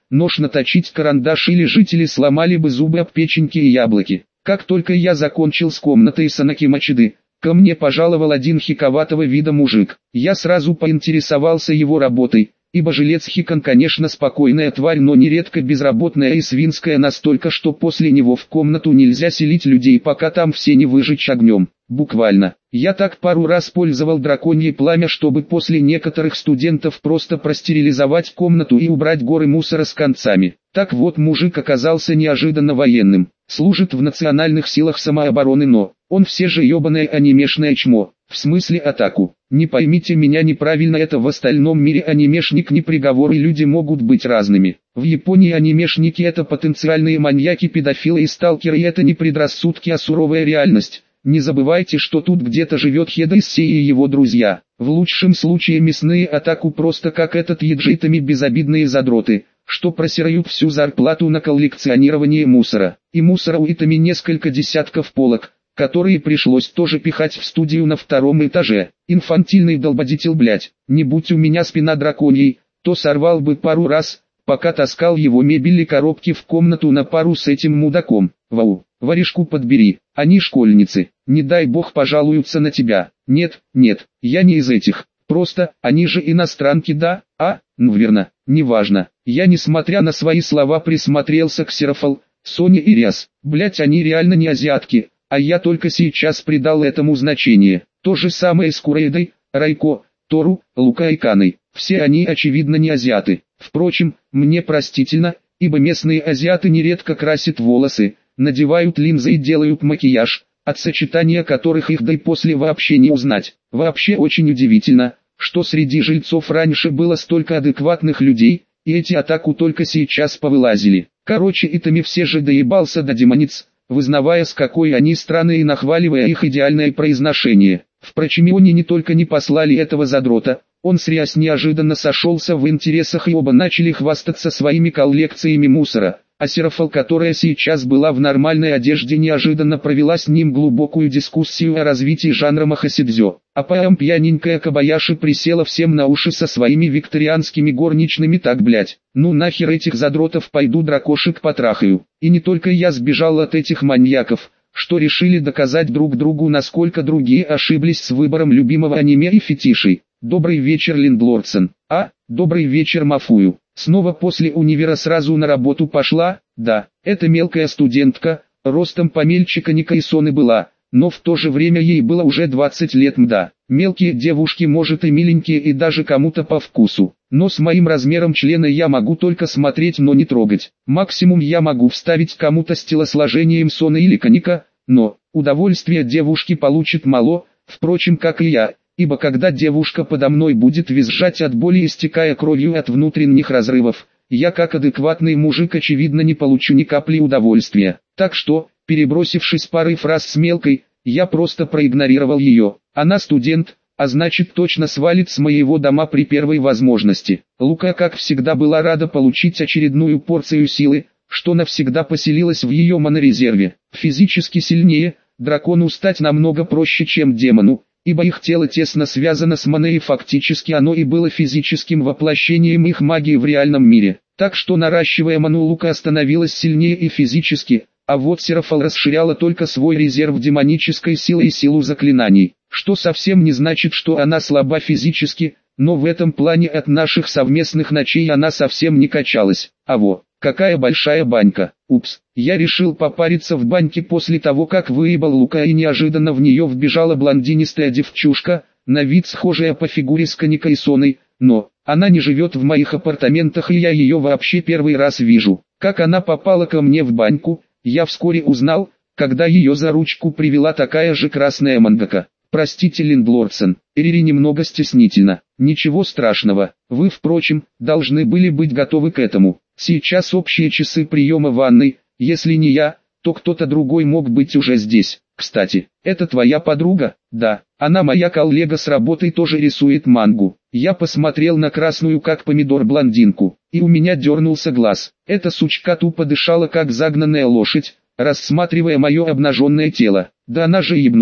S1: нож наточить карандаш или жители сломали бы зубы об печеньки и яблоки. Как только я закончил с комнатой Санаки Мачиды, ко мне пожаловал один хиковатого вида мужик. Я сразу поинтересовался его работой, ибо жилец Хикан, конечно, спокойная тварь, но нередко безработная и свинская настолько, что после него в комнату нельзя селить людей, пока там все не выжечь огнем. Буквально. Я так пару раз пользовал драконье пламя, чтобы после некоторых студентов просто простерилизовать комнату и убрать горы мусора с концами. Так вот, мужик оказался неожиданно военным. Служит в национальных силах самообороны, но он все же ебаное анимешное чмо. В смысле атаку. Не поймите меня неправильно, это в остальном мире анимешник не приговор, и люди могут быть разными. В Японии анимешники — это потенциальные маньяки, педофилы и сталкеры, и это не предрассудки, а суровая реальность. Не забывайте, что тут где-то живет Хеда Issei и его друзья. В лучшем случае мясные атаку просто как этот еджитами безобидные задроты, что просирают всю зарплату на коллекционирование мусора. И мусора у Итами несколько десятков полок, которые пришлось тоже пихать в студию на втором этаже. Инфантильный долбодетель, блять. Не будь у меня спина драконьей, то сорвал бы пару раз, пока таскал его мебель и коробки в комнату на пару с этим мудаком. Вау, воришку подбери, они школьницы, не дай бог пожалуются на тебя. Нет, нет, я не из этих, просто, они же иностранки, да? А, ну верно, неважно. Я, несмотря на свои слова, присмотрелся к Серафал, Соне и Риас. Блять, они реально не азиатки, а я только сейчас придал этому значение. То же самое с Курейдой, Райко, Тору, Лука и Каной. Все они очевидно не азиаты. Впрочем, мне простительно, ибо местные азиаты нередко красят волосы, надевают линзы и делают макияж, от сочетания которых их да и после вообще не узнать. Вообще очень удивительно, что среди жильцов раньше было столько адекватных людей, и эти атаку только сейчас повылазили. Короче, Итами все же доебался до демониц, вызнавая, с какой они страны, и нахваливая их идеальное произношение. Впрочем, они не только не послали этого задрота, он с Риас неожиданно сошелся в интересах, и оба начали хвастаться своими коллекциями мусора. А Серафал, которая сейчас была в нормальной одежде, неожиданно провела с ним глубокую дискуссию о развитии жанра махасидзё. А потом пьяненькая Кобаяши присела всем на уши со своими викторианскими горничными. Так, блять, ну нахер этих задротов, пойду дракошек потрахаю. И не только я сбежал от этих маньяков, что решили доказать друг другу, насколько другие ошиблись с выбором любимого аниме и фетишей. Добрый вечер, Линдлордсон. А, добрый вечер, Мафую. Снова после универа сразу на работу пошла? Да, эта мелкая студентка, ростом помельче Каника и Соны была, но в то же время ей было уже двадцать лет, мда. Мелкие девушки, может, и миленькие, и даже кому-то по вкусу. Но с моим размером члена я могу только смотреть, но не трогать. Максимум я могу вставить кому-то с телосложением Соны или Каника, но удовольствие девушки получит мало, впрочем, как и я. Ибо когда девушка подо мной будет визжать от боли, истекая кровью от внутренних разрывов, я как адекватный мужик очевидно не получу ни капли удовольствия. Так что, перебросившись парой фраз с мелкой, я просто проигнорировал ее. Она студент, а значит точно свалит с моего дома при первой возможности. Лука, как всегда, была рада получить очередную порцию силы, что навсегда поселилась в ее монорезерве. Физически сильнее, дракону стать намного проще, чем демону, ибо их тело тесно связано с маной, и фактически оно и было физическим воплощением их магии в реальном мире. Так что, наращивая ману, Лука становилась сильнее и физически, а вот Серафал расширяла только свой резерв демонической силы и силу заклинаний, что совсем не значит, что она слаба физически, но в этом плане от наших совместных ночей она совсем не качалась. А во, какая большая банька. Упс, я решил попариться в баньке после того, как выебал Лука, и неожиданно в нее вбежала блондинистая девчушка, на вид схожая по фигуре с Каникой и Соной, но она не живет в моих апартаментах, и я ее вообще первый раз вижу. Как она попала ко мне в баньку, я вскоре узнал, когда ее за ручку привела такая же красная мангака. Простите, Линдлордсон, Эрири немного стеснительно. Ничего страшного, вы, впрочем, должны были быть готовы к этому. Сейчас общие часы приема ванной, если не я, то кто-то другой мог быть уже здесь. Кстати, это твоя подруга? Да, она моя коллега с работы, тоже рисует мангу. Я посмотрел на красную как помидор блондинку, и у меня дернулся глаз. Эта сучка тупо дышала как загнанная лошадь, рассматривая мое обнаженное тело. Да она же ебнутая.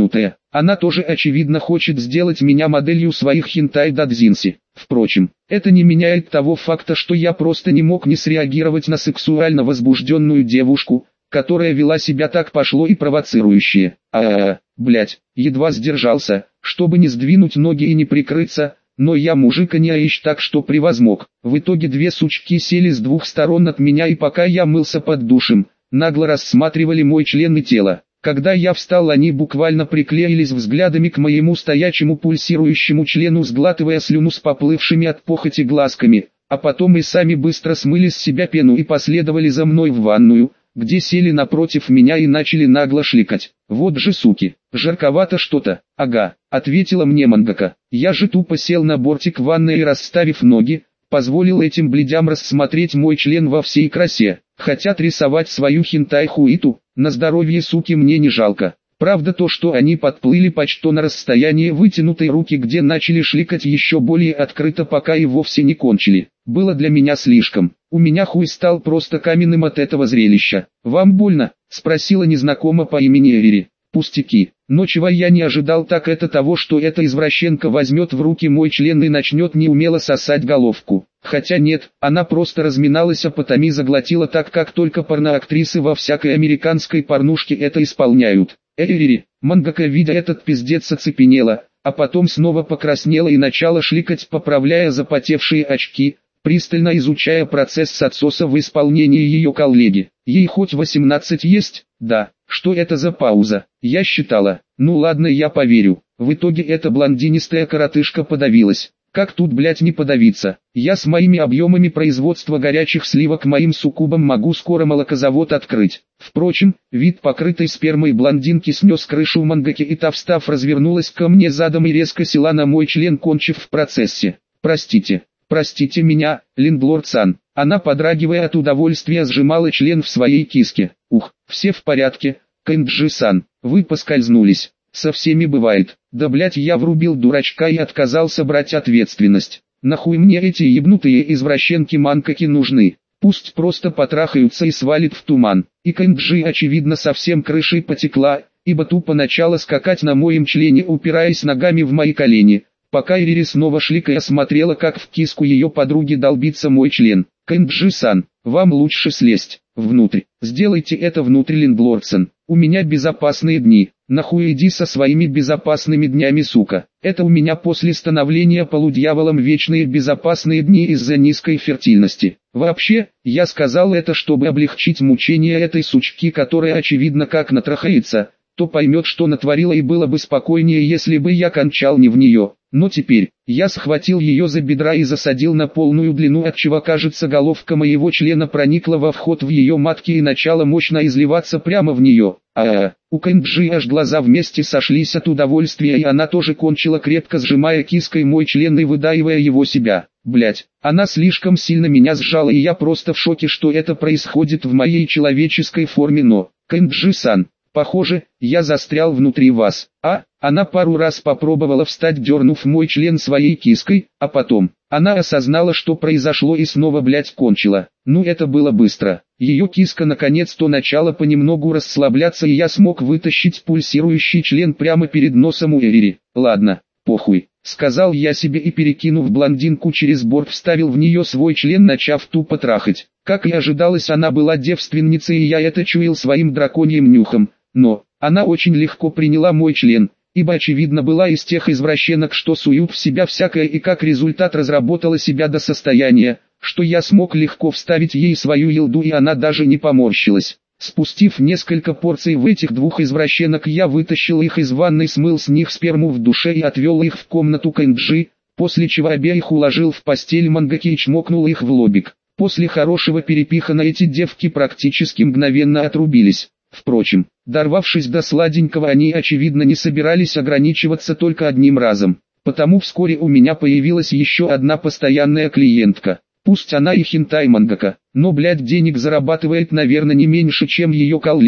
S1: Она тоже очевидно хочет сделать меня моделью своих хентай-дадзинси. Впрочем, это не меняет того факта, что я просто не мог не среагировать на сексуально возбужденную девушку, которая вела себя так пошло и провоцирующе. А-а-а, блять, едва сдержался, чтобы не сдвинуть ноги и не прикрыться, но я мужик а не аищ, так что превозмог. В итоге две сучки сели с двух сторон от меня, и пока я мылся под душем, нагло рассматривали мой член и тело. Когда я встал, они буквально приклеились взглядами к моему стоячему пульсирующему члену, сглатывая слюну с поплывшими от похоти глазками, а потом и сами быстро смыли с себя пену и последовали за мной в ванную, где сели напротив меня и начали нагло шликать. Вот же суки, жарковато что-то. Ага, ответила мне Мангака. Я же тупо сел на бортик ванны и, расставив ноги, позволил этим блядям рассмотреть мой член во всей красе. Хотят рисовать свою хентай-хуиту, на здоровье суки мне не жалко. Правда, то, что они подплыли почти на расстояние вытянутой руки, где начали шликать еще более открыто, пока и вовсе не кончили, было для меня слишком. У меня хуй стал просто каменным от этого зрелища. «Вам больно?» — спросила незнакома по имени Эрири. «Пустяки. Но чего я не ожидал, так это того, что эта извращенка возьмет в руки мой член и начнет неумело сосать головку. Хотя нет, она просто разминалась, а потом и заглотила, так как только порноактрисы во всякой американской порнушке это исполняют». Эрири, Мангака, видя этот пиздец, оцепенела, а потом снова покраснела и начала шликать, поправляя запотевшие очки, пристально изучая процесс отсоса в исполнении ее коллеги. Ей хоть восемнадцать есть? Да. Что это за пауза? Я считала. Ну ладно, я поверю. В итоге эта блондинистая коротышка подавилась. Как тут, блять, не подавиться? Я с моими объемами производства горячих сливок моим суккубом могу скоро молокозавод открыть. Впрочем, вид покрытой спермой блондинки снес крышу Мангаки, и та, встав, развернулась ко мне задом и резко села на мой член, кончив в процессе. Простите. Простите меня, лендлорд-сан. Она, подрагивая от удовольствия, сжимала член в своей киске. Ух, все в порядке, Кэнджи-сан, вы поскользнулись. Со всеми бывает. Да блять, я врубил дурачка и отказался брать ответственность. Нахуй мне эти ебнутые извращенки Мангаки нужны? Пусть просто потрахаются и свалит в туман. И Кэнджи, очевидно, совсем крышей потекла, ибо тупо начала скакать на моем члене, упираясь ногами в мои колени, пока Эрири снова шликая смотрела, как в киску ее подруги долбится мой член. Кэнджи-сан, вам лучше слезть внутрь. Сделайте это внутрь, лендлорд-сан. У меня безопасные дни. Нахуй иди со своими безопасными днями, сука. Это у меня после становления полудьяволом вечные безопасные дни из-за низкой фертильности. Вообще, я сказал это, чтобы облегчить мучения этой сучки, которая, очевидно, как натрахается, то поймет, что натворила, и было бы спокойнее, если бы я кончал не в нее. Но теперь, я схватил ее за бедра и засадил на полную длину, отчего, кажется, головка моего члена проникла во вход в ее матки и начала мощно изливаться прямо в нее. А-а-а, у Кэнджи аж глаза вместе сошлись от удовольствия, и она тоже кончила, крепко сжимая киской мой член и выдаивая его себя. Блять, она слишком сильно меня сжала, и я просто в шоке, что это происходит в моей человеческой форме, но... Кэнджи-сан, похоже, я застрял внутри вас. А, она пару раз попробовала встать, дернув мой член своей киской, а потом, она осознала, что произошло, и снова, блять, кончила. Ну это было быстро. Ее киска наконец-то начала понемногу расслабляться, и я смог вытащить пульсирующий член прямо перед носом у Эрири. Ладно, похуй, сказал я себе, и, перекинув блондинку через борт, вставил в нее свой член, начав тупо трахать. Как и ожидалось, она была девственницей, и я это чуял своим драконьим нюхом. Но, она очень легко приняла мой член, ибо, очевидно, была из тех извращенок, что суют в себя всякое, и как результат разработала себя до состояния, что я смог легко вставить ей свою елду, и она даже не поморщилась. Спустив несколько порций в этих двух извращенок, я вытащил их из ванной, смыл с них сперму в душе и отвел их в комнату Кэнджи, после чего обеих уложил в постель Мангаки и чмокнул их в лобик. После хорошего перепихана эти девки практически мгновенно отрубились. Впрочем, дорвавшись до сладенького, они, очевидно, не собирались ограничиваться только одним разом. Потому вскоре у меня появилась еще одна постоянная клиентка. Пусть она и хентай-мангака, но, блядь, денег зарабатывает, наверное, не меньше, чем ее коллега,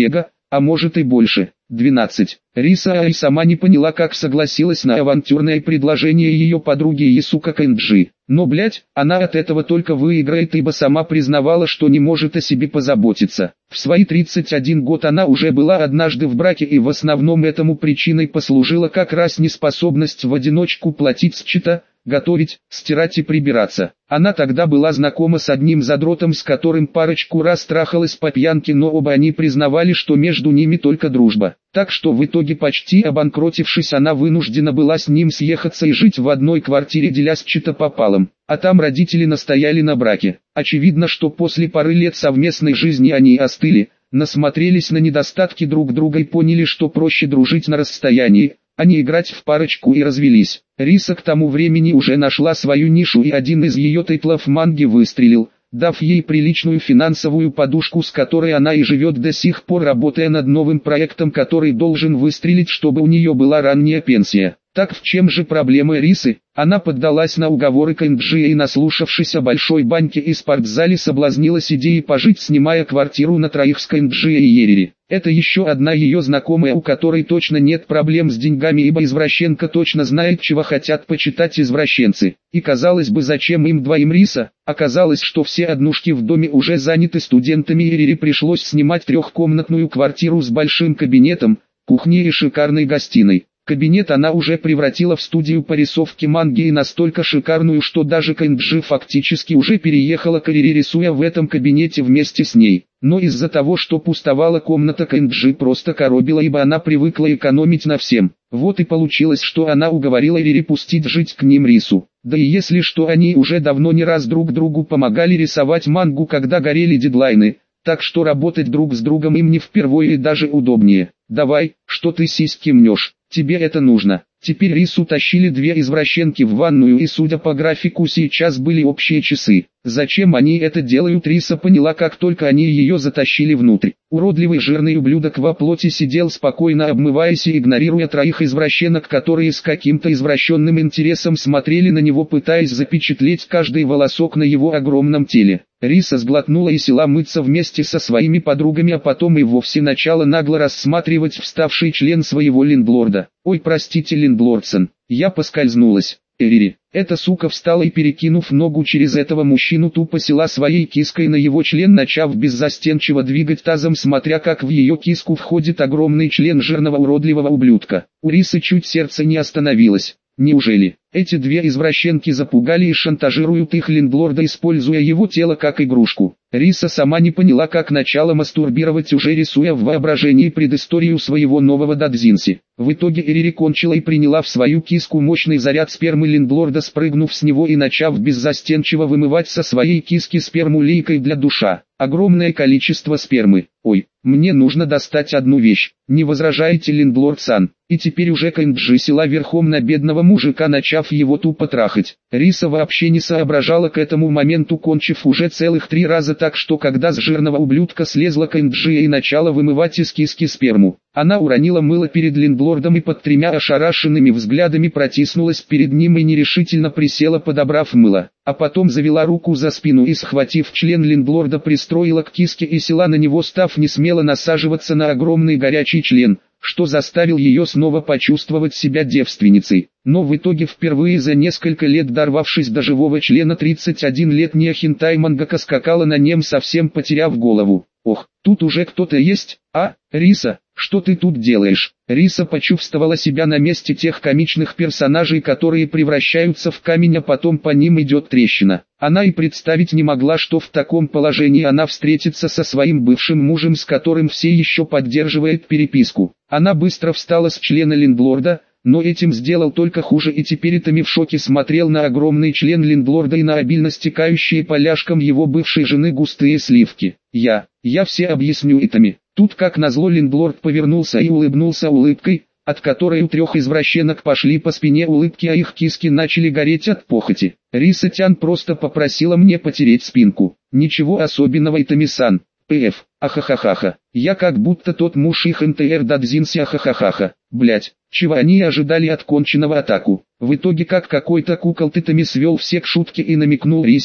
S1: а может и больше. двенадцать. Риса Ай сама не поняла, как согласилась на авантюрное предложение ее подруги Ясука Кэнджи. Но блять, она от этого только выиграет, ибо сама признавала, что не может о себе позаботиться. В свои тридцать один год она уже была однажды в браке, и в основном этому причиной послужила как раз неспособность в одиночку платить счета, готовить, стирать и прибираться. Она тогда была знакома с одним задротом, с которым парочку раз трахалась по пьянке, но оба они признавали, что между ними только дружба. Так что в итоге, почти обанкротившись, она вынуждена была с ним съехаться и жить в одной квартире, делясь счета пополам. А там родители настояли на браке. Очевидно, что после пары лет совместной жизни они остыли, насмотрелись на недостатки друг друга и поняли, что проще дружить на расстоянии, а не играть в парочку, и развелись. Риса к тому времени уже нашла свою нишу, и один из ее тайтлов манги выстрелил, дав ей приличную финансовую подушку, с которой она и живет до сих пор, работая над новым проектом, который должен выстрелить, чтобы у нее была ранняя пенсия. Так в чем же проблема Рисы? Она поддалась на уговоры Кэнджи и, наслушавшись о большой баньке и спортзале, соблазнилась идеей пожить, снимая квартиру на троих с Кэнджи и Ерери. Это еще одна ее знакомая, у которой точно нет проблем с деньгами, ибо извращенка точно знает, чего хотят почитать извращенцы. И казалось бы, зачем им двоим Риса? Оказалось, что все однушки в доме уже заняты студентами, и Ерере пришлось снимать трехкомнатную квартиру с большим кабинетом, кухней и шикарной гостиной. Кабинет она уже превратила в студию по рисовке манги, и настолько шикарную, что даже Кэнджи фактически уже переехала к Ерере, рисуя в этом кабинете вместе с ней. Но из-за того, что пустовала комната, Кэнджи просто коробила, ибо она привыкла экономить на всем. Вот и получилось, что она уговорила Ерере пустить жить к ним Рису. Да и если что, они уже давно не раз друг другу помогали рисовать мангу, когда горели дедлайны. Так что работать друг с другом им не впервые и даже удобнее. «Давай, что ты сиськи мнешь, тебе это нужно». Теперь Рису тащили две извращенки в ванную, и судя по графику сейчас были общие часы. Зачем они это делают, Риса поняла, как только они ее затащили внутрь. Уродливый жирный ублюдок во плоти сидел спокойно, обмываясь и игнорируя троих извращенок, которые с каким-то извращенным интересом смотрели на него, пытаясь запечатлеть каждый волосок на его огромном теле. Риса сглотнула и села мыться вместе со своими подругами, а потом и вовсе начала нагло рассматривать вставший член своего лендлорда. «Ой, простите, лендлордсон, я поскользнулась». Эрери. Эта сука встала и, перекинув ногу через этого мужчину, тупо села своей киской на его член, начав беззастенчиво двигать тазом, смотря как в ее киску входит огромный член жирного уродливого ублюдка. У Рисы чуть сердце не остановилось. Неужели эти две извращенки запугали и шантажируют их лендлорда, используя его тело как игрушку? Риса сама не поняла, как начала мастурбировать, уже рисуя в воображении предысторию своего нового дадзинси. В итоге Эрери кончила и приняла в свою киску мощный заряд спермы лендлорда, спрыгнув с него и начав беззастенчиво вымывать со своей киски сперму лейкой для душа. Огромное количество спермы. Ой, мне нужно достать одну вещь. Не возражаете, лендлорд-сан? И теперь уже Кэнджи села верхом на бедного мужика, начав его тупо трахать. Риса вообще не соображала к этому моменту, кончив уже целых три раза, так что когда с жирного ублюдка слезла Кэнджи и начала вымывать из киски сперму, она уронила мыло перед лендлордом и под тремя ошарашенными взглядами протиснулась перед ним и нерешительно присела, подобрав мыло. А потом завела руку за спину и, схватив член лендлорда, пристроила к киске и села на него, став несмело насаживаться на огромный горячий член, что заставил ее снова почувствовать себя девственницей. Но в итоге, впервые за несколько лет дорвавшись до живого члена, тридцатиодинлетняя хентай-мангака скакала на нем, совсем потеряв голову. «Ох, тут уже кто-то есть, а, Риса, что ты тут делаешь?» Риса почувствовала себя на месте тех комичных персонажей, которые превращаются в камень, а потом по ним идет трещина. Она и представить не могла, что в таком положении она встретится со своим бывшим мужем, с которым все еще поддерживает переписку. Она быстро встала с члена лендлорда, но этим сделал только хуже, и теперь Итами в шоке смотрел на огромный член лендлорда и на обильно стекающие по ляжкам его бывшей жены густые сливки. «Я, я все объясню Итами». Тут как назло лендлорд повернулся и улыбнулся улыбкой, от которой у трех извращенок пошли по спине улыбки, а их киски начали гореть от похоти. «Риса-тян просто попросила мне потереть спинку. Ничего особенного, Итами-сан. Пф, ахахахаха. Я как будто тот муж их эн тэ эр дадзинси, ахахахаха. Блять, чего они ожидали от конченого атаку?» В итоге, как какой-то кукол, Итами свел все к шутке и намекнул Рисе,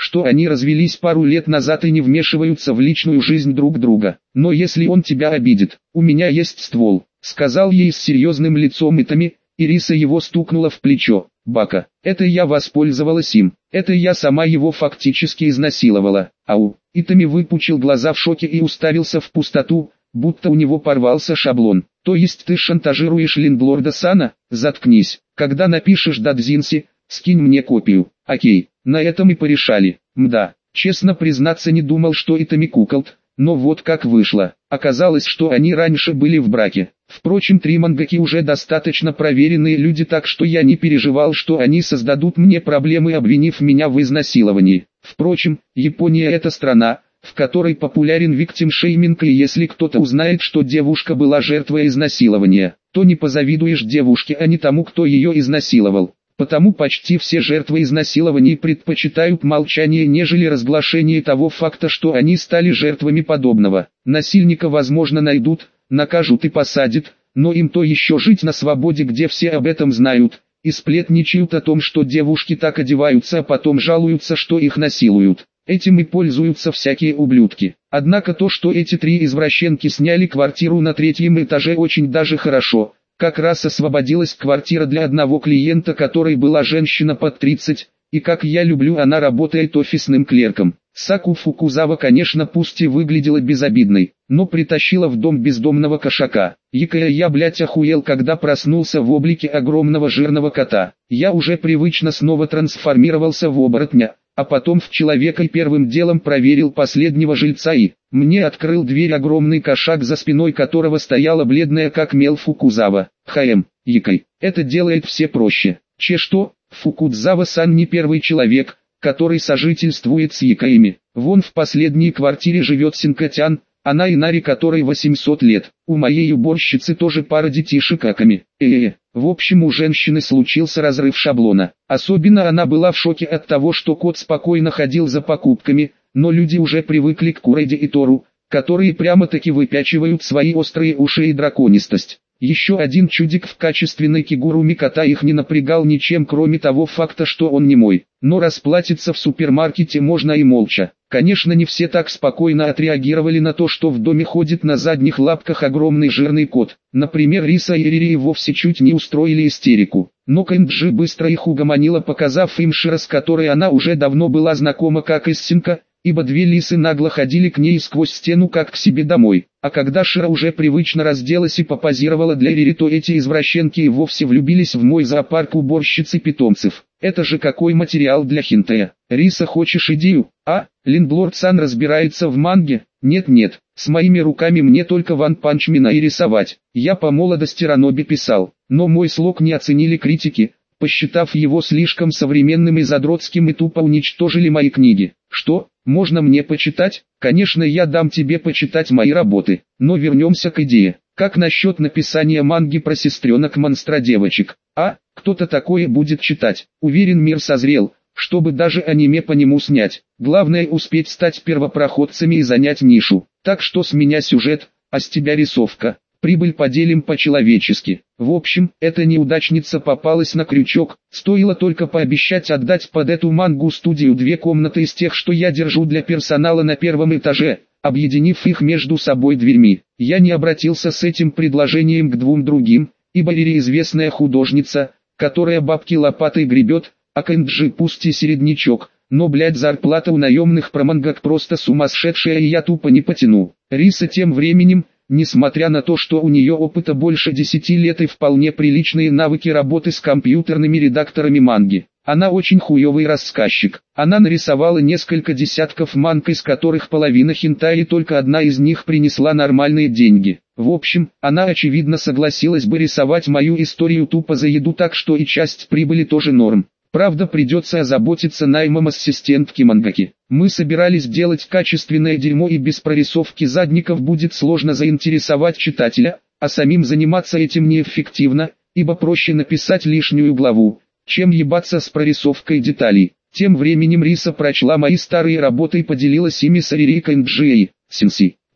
S1: что они развелись пару лет назад и не вмешиваются в личную жизнь друг друга. Но если он тебя обидит, у меня есть ствол, сказал ей с серьезным лицом Итами, и Риса его стукнула в плечо. Бака, это я воспользовалась им, это я сама его фактически изнасиловала. Ау, Итами выпучил глаза в шоке и уставился в пустоту, будто у него порвался шаблон. То есть ты шантажируешь лендлорда Сана? Заткнись, когда напишешь Дадзинси, скинь мне копию. Окей, на этом и порешали. Мда, честно признаться, не думал, что Итами куколд, но вот как вышло. Оказалось, что они раньше были в браке. Впрочем, три мангаки уже достаточно проверенные люди, так что я не переживал, что они создадут мне проблемы, обвинив меня в изнасиловании. Впрочем, Япония — это страна, в которой популярен виктим-шейминг, и если кто-то узнает, что девушка была жертвой изнасилования, то не позавидуешь девушке, а не тому, кто ее изнасиловал. Потому почти все жертвы изнасилований предпочитают молчание, нежели разглашение того факта, что они стали жертвами подобного. Насильника, возможно, найдут, накажут и посадят, но им то еще жить на свободе, где все об этом знают, и сплетничают о том, что девушки так одеваются, а потом жалуются, что их насилуют. Этим и пользуются всякие ублюдки. Однако то, что эти три извращенки сняли квартиру на третьем этаже, очень даже хорошо. Как раз освободилась квартира для одного клиента, которой была женщина под тридцать, и как я люблю, она работает офисным клерком. Саку Фукузава, конечно, пусть и выглядела безобидной, но притащила в дом бездомного кошака. Якая я, блять, охуел, когда проснулся в облике огромного жирного кота. Я уже привычно снова трансформировался в оборотня, а потом в человека, и первым делом проверил последнего жильца, и мне открыл дверь огромный кошак, за спиной которого стояла бледная как мел Фукузава. Хм, Якой, это делает все проще. Че что, Фукузава-сан не первый человек, который сожительствует с Якаями. Вон в последней квартире живет Синкатян, она и Нари, которой восемьсот лет. У моей уборщицы тоже пара детишек Аками. Э-э-э. В общем, у женщины случился разрыв шаблона. Особенно она была в шоке от того, что кот спокойно ходил за покупками, но люди уже привыкли к Курэди и Тору, которые прямо-таки выпячивают свои острые уши и драконистость. Еще один чудик в качественной кигуруми кота их не напрягал ничем, кроме того факта, что он не мой. Но расплатиться в супермаркете можно и молча. Конечно, не все так спокойно отреагировали на то, что в доме ходит на задних лапках огромный жирный кот. Например, Риса и Рири вовсе чуть не устроили истерику. Но Кэнджи быстро их угомонила, показав им Шира, с которой она уже давно была знакома как Иссинка, ибо две лисы нагло ходили к ней сквозь стену как к себе домой. А когда Шира уже привычно разделась и попозировала для Рири, то эти извращенки и вовсе влюбились в мой зоопарк уборщицы питомцев. Это же какой материал для хинтая. Риса, хочешь идею? А, лендлорд-сан разбирается в манге? Нет-нет, с моими руками мне только Ван Панчмена и рисовать. Я по молодости Ранобе писал, но мой слог не оценили критики, посчитав его слишком современным и задротским, и тупо уничтожили мои книги. Что, можно мне почитать? Конечно, я дам тебе почитать мои работы, но вернемся к идее. Как насчет написания манги про сестренок-монстра-девочек? А, кто-то такое будет читать. Уверен, мир созрел, чтобы даже аниме по нему снять. Главное успеть стать первопроходцами и занять нишу. Так что с меня сюжет, а с тебя рисовка. Прибыль поделим по-человечески. В общем, эта неудачница попалась на крючок. Стоило только пообещать отдать под эту мангу-студию две комнаты из тех, что я держу для персонала на первом этаже, объединив их между собой дверьми. Я не обратился с этим предложением к двум другим, ибо Рири известная художница, которая бабки лопатой гребет, а Кэнджи пусть и середнячок, но, блядь, зарплата у наемных промангак просто сумасшедшая, и я тупо не потяну. Риса тем временем, несмотря на то, что у нее опыта больше десяти лет и вполне приличные навыки работы с компьютерными редакторами манги, она очень хуёвый рассказчик. Она нарисовала несколько десятков манг, из которых половина хентай, и только одна из них принесла нормальные деньги. В общем, она очевидно согласилась бы рисовать мою историю тупо за еду, так что и часть прибыли тоже норм. Правда, придется озаботиться наймом ассистентки мангаки. Мы собирались делать качественное дерьмо, и без прорисовки задников будет сложно заинтересовать читателя, а самим заниматься этим неэффективно, ибо проще написать лишнюю главу, чем ебаться с прорисовкой деталей. Тем временем Риса прочла мои старые работы и поделилась ими с Рири, Кэнджи и Синси.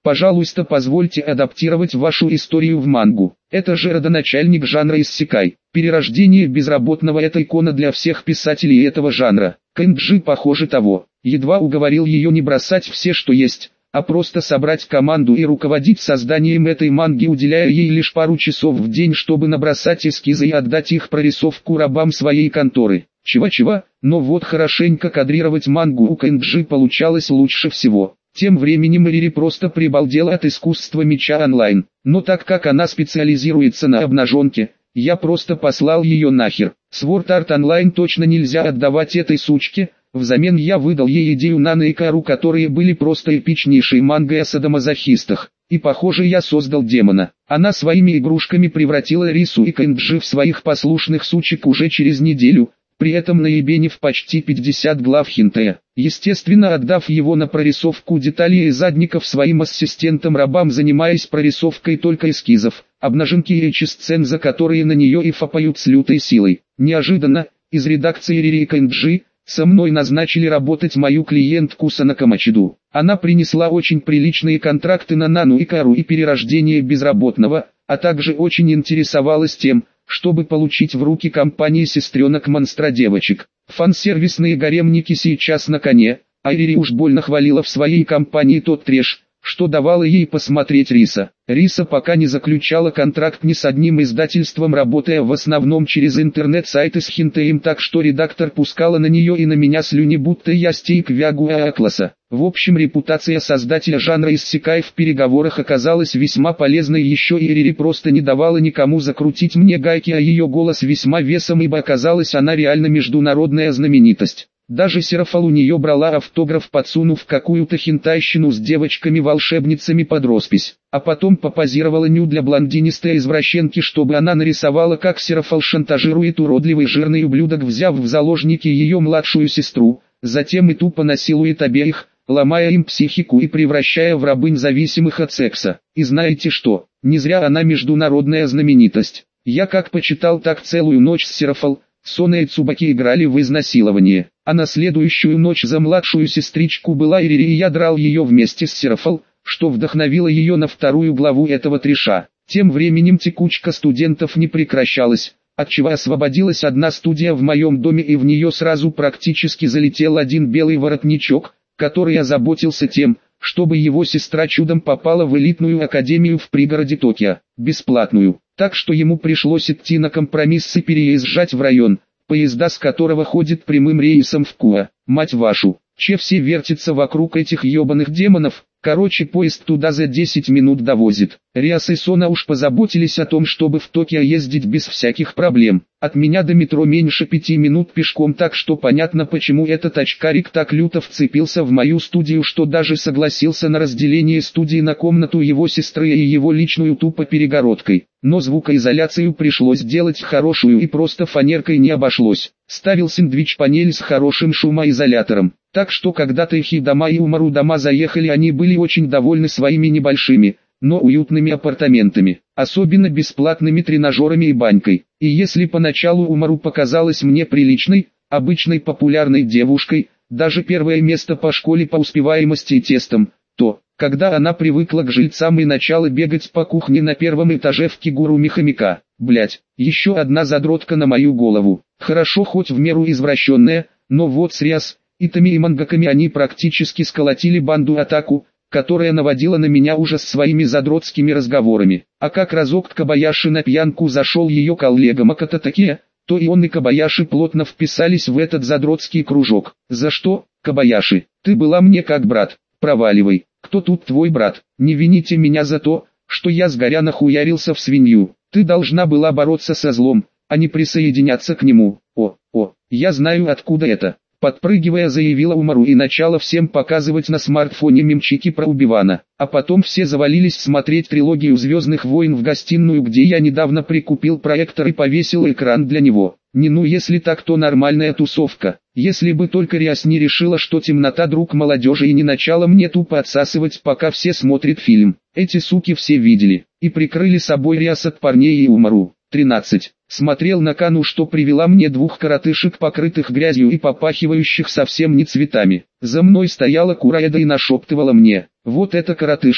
S1: Пожалуйста, позвольте адаптировать вашу историю в мангу. Это же родоначальник жанра иссякай. Перерождение безработного — это икона для всех писателей этого жанра. Кэнджи, похоже, того. Едва уговорил ее не бросать все, что есть, а просто собрать команду и руководить созданием этой манги, уделяя ей лишь пару часов в день, чтобы набросать эскизы и отдать их прорисовку рабам своей конторы. Чего-чего, но вот хорошенько кадрировать мангу у Кэнджи получалось лучше всего. Тем временем Рири просто прибалдела от искусства меча онлайн, но так как она специализируется на обнаженке, я просто послал ее нахер. Sword Art Online точно нельзя отдавать этой сучке. Взамен я выдал ей идею Нана и Кару, которые были просто эпичнейшей мангой о садомазохистах. И похоже, я создал демона. Она своими игрушками превратила Рису и Кэнджи в своих послушных сучек уже через неделю, при этом наебенив почти пятьдесят глав хентая. Естественно, отдав его на прорисовку деталей и задников своим ассистентам-рабам, занимаясь прорисовкой только эскизов, обнаженки и эйч-сцен, за которые на нее и фапают с лютой силой. Неожиданно, из редакции Рири и Кэнджи, со мной назначили работать мою клиентку Санака Мачиду. Она принесла очень приличные контракты на Нану и Кару и перерождение безработного, а также очень интересовалась тем, чтобы получить в руки компании сестренок монстра-девочек. Фан-сервисные гаремники сейчас на коне, а Рири уж больно хвалила в своей компании тот трэш, что давала ей посмотреть Риса. Риса пока не заключала контракт ни с одним издательством, работая в основном через интернет-сайты с хентаем, так что редактор пускала на нее и на меня слюни, будто я стейк Вягу Акласа. В общем, репутация создателя жанра иссякай в переговорах оказалась весьма полезной, еще и Рири просто не давала никому закрутить мне гайки, а ее голос весьма весом, ибо оказалась она реально международная знаменитость. Даже Серафал у нее брала автограф, подсунув какую-то хентайщину с девочками-волшебницами под роспись. А потом попозировала ню для блондинистой извращенки, чтобы она нарисовала, как Серафал шантажирует уродливый жирный ублюдок, взяв в заложники ее младшую сестру, затем и тупо насилует обеих, ломая им психику и превращая в рабынь, зависимых от секса. И знаете что? Не зря она международная знаменитость. Я как почитал, так целую ночь с Серафал, Сона и Цубаки играли в изнасилование, а на следующую ночь за младшую сестричку была и Рири, и я драл ее вместе с Серафал, что вдохновило ее на вторую главу этого трэша. Тем временем текучка студентов не прекращалась, отчего освободилась одна студия в моем доме, и в нее сразу практически залетел один белый воротничок, который озаботился тем, чтобы его сестра чудом попала в элитную академию в пригороде Токио, бесплатную. Так что ему пришлось идти на компромисс и переезжать в район, поезда с которого ходят прямым рейсом в Куа. Мать вашу, че все вертится вокруг этих ебаных демонов. Короче, поезд туда за десять минут довозит. Риас и Сона уж позаботились о том, чтобы в Токио ездить без всяких проблем. От меня до метро меньше пяти минут пешком, так что понятно, почему этот очкарик так люто вцепился в мою студию, что даже согласился на разделение студии на комнату его сестры и его личную тупо перегородкой. Но звукоизоляцию пришлось делать хорошую, и просто фанеркой не обошлось. Ставил сэндвич-панель с хорошим шумоизолятором. Так что когда Тайхидама и Умарудама заехали, они были очень довольны своими небольшими, но уютными апартаментами, особенно бесплатными тренажерами и банькой. И если поначалу Умару показалась мне приличной, обычной популярной девушкой, даже первое место по школе по успеваемости и тестам, то, когда она привыкла к жильцам и начала бегать по кухне на первом этаже в Кигуруми хомяка, блять, еще одна задротка на мою голову. Хорошо хоть в меру извращенная, но вот с Риас, Итами и Мангаками они практически сколотили банду Атаку, которая наводила на меня ужас своими задротскими разговорами. А как разок Кобаяши на пьянку зашел ее коллега Макото Такия, то и он и Кобаяши плотно вписались в этот задротский кружок. За что, Кобаяши? Ты была мне как брат, проваливай. Кто тут твой брат? Не вините меня за то, что я сгоря нахуярился в свинью. Ты должна была бороться со злом, а не присоединяться к нему. О, о, я знаю, откуда это. Подпрыгивая, заявила Умару и начала всем показывать на смартфоне мемчики про Убивана. А потом все завалились смотреть трилогию «Звездных войн» в гостиную, где я недавно прикупил проектор и повесил экран для него. Не ну если так, то нормальная тусовка. Если бы только Риас не решила, что темнота друг молодежи, и не начала мне тупо отсасывать, пока все смотрят фильм. Эти суки все видели и прикрыли собой Риас от парней и Умару. тринадцать. Смотрел на Кану, что привела мне двух коротышек, покрытых грязью и попахивающих совсем не цветами. За мной стояла Кураэда и нашептывала мне: вот эта коротышка,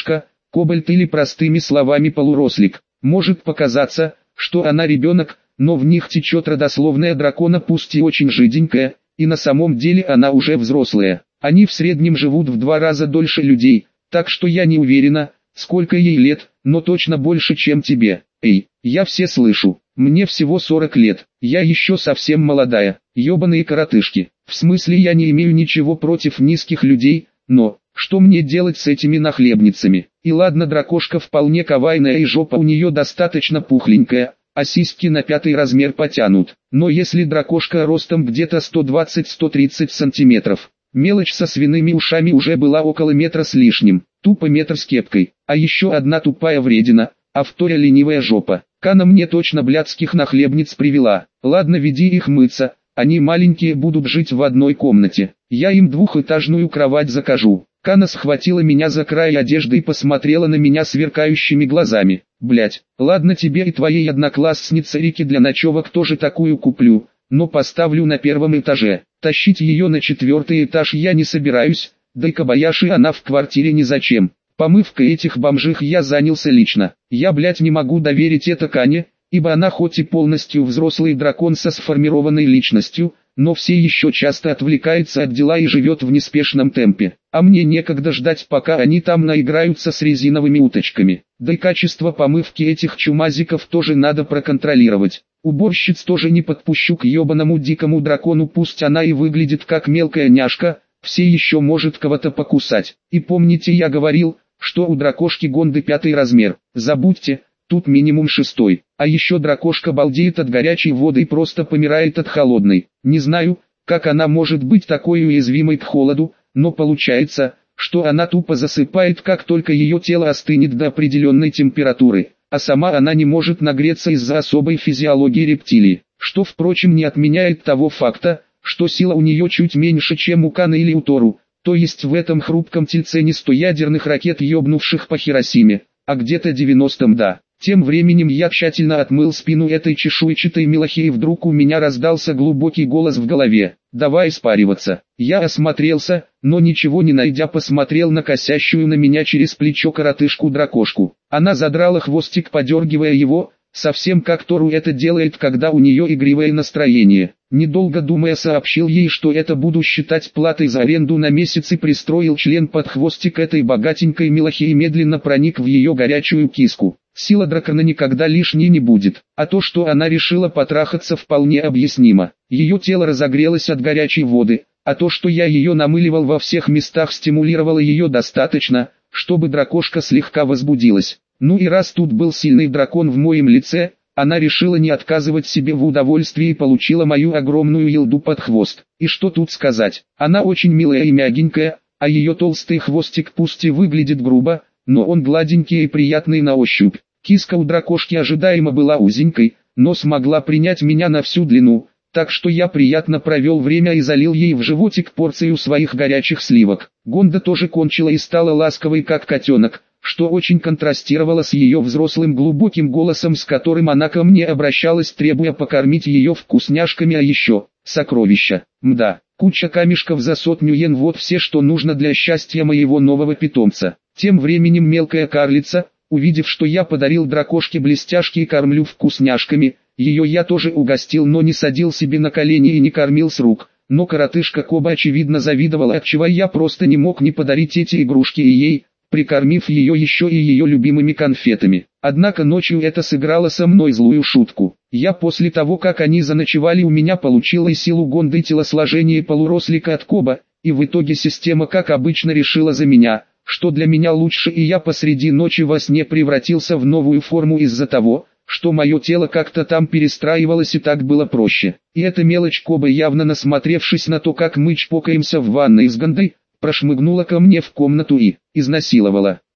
S1: кобальт или простыми словами полурослик. Может показаться, что она ребенок, но в них течет родословная дракона, пусть и очень жиденькая, и на самом деле она уже взрослая. Они в среднем живут в два раза дольше людей, так что я не уверена, сколько ей лет, но точно больше, чем тебе. Эй, я все слышу, мне всего сорок лет, я еще совсем молодая, ебаные коротышки. В смысле, я не имею ничего против низких людей, но, что мне делать с этими нахлебницами? И ладно, дракошка вполне кавайная и жопа у нее достаточно пухленькая, а сиськи на пятый размер потянут. Но если дракошка ростом где-то сто двадцать — сто тридцать сантиметров, мелочь со свиными ушами уже была около метра с лишним, тупо метр с кепкой, а еще одна тупая вредина, а вторя ленивая жопа. Кана мне точно блядских нахлебниц привела. Ладно, веди их мыться, они маленькие, будут жить в одной комнате. Я им двухэтажную кровать закажу. Кана схватила меня за край одежды и посмотрела на меня сверкающими глазами. Блять, ладно, тебе и твоей однокласснице Рике для ночевок тоже такую куплю, но поставлю на первом этаже. Тащить ее на четвертый этаж я не собираюсь, да и Кобаяши она в квартире ни зачем. Помывкой этих бомжих я занялся лично. Я, блять, не могу доверить это Кане, ибо она хоть и полностью взрослый дракон со сформированной личностью, но все еще часто отвлекается от дела и живет в неспешном темпе. А мне некогда ждать, пока они там наиграются с резиновыми уточками. Да и качество помывки этих чумазиков тоже надо проконтролировать. Уборщиц тоже не подпущу к ебаному дикому дракону, пусть она и выглядит как мелкая няшка, все еще может кого-то покусать. И помните, я говорил, что у дракошки Гонды пятый размер. Забудьте, тут минимум шестой. А еще дракошка балдеет от горячей воды и просто помирает от холодной. Не знаю, как она может быть такой уязвимой к холоду, но получается, что она тупо засыпает, как только ее тело остынет до определенной температуры, а сама она не может нагреться из-за особой физиологии рептилии, что, впрочем, не отменяет того факта, что сила у нее чуть меньше, чем у Каны или у Тору, то есть в этом хрупком тельце не сто ядерных ракет, ёбнувших по Хиросиме, а где-то девяносто, да. Тем временем я тщательно отмыл спину этой чешуйчатой милохи, и вдруг у меня раздался глубокий голос в голове: «Давай спариваться». Я осмотрелся, но ничего не найдя, посмотрел на косящую на меня через плечо коротышку-дракошку. Она задрала хвостик, подергивая его, совсем как Тору это делает, когда у нее игривое настроение. Недолго думая, сообщил ей, что это буду считать платой за аренду на месяц, и пристроил член под хвостик этой богатенькой милохи и медленно проник в ее горячую киску. Сила дракона никогда лишней не будет, а то, что она решила потрахаться, вполне объяснимо. Ее тело разогрелось от горячей воды, а то, что я ее намыливал во всех местах, стимулировало ее достаточно, чтобы дракошка слегка возбудилась. Ну и раз тут был сильный дракон в моем лице, она решила не отказывать себе в удовольствии и получила мою огромную елду под хвост. И что тут сказать, она очень милая и мягенькая, а ее толстый хвостик пусть и выглядит грубо, но он гладенький и приятный на ощупь. Киска у дракошки ожидаемо была узенькой, но смогла принять меня на всю длину, так что я приятно провел время и залил ей в животик порцию своих горячих сливок. Гонда тоже кончила и стала ласковой как котенок, что очень контрастировало с ее взрослым глубоким голосом, с которым она ко мне обращалась, требуя покормить ее вкусняшками, а еще сокровища. Мда, куча камешков за сотню йен, вот все, что нужно для счастья моего нового питомца. Тем временем мелкая карлица, увидев, что я подарил дракошке блестяшки и кормлю вкусняшками, ее я тоже угостил, но не садил себе на колени и не кормил с рук. Но коротышка Коба очевидно завидовала, отчего я просто не мог не подарить эти игрушки и ей, прикормив ее еще и ее любимыми конфетами. Однако ночью это сыграло со мной злую шутку. Я после того, как они заночевали у меня, получила и силу Гонды, и телосложение полурослика от Коба, и в итоге система, как обычно, решила за меня, что для меня лучше, и я посреди ночи во сне превратился в новую форму из-за того, что мое тело как-то там перестраивалось, и так было проще. И эта мелочь Коба, явно насмотревшись на то, как мы чпокаемся в ванной с Гондой, прошмыгнула ко мне в комнату и изнасиловала.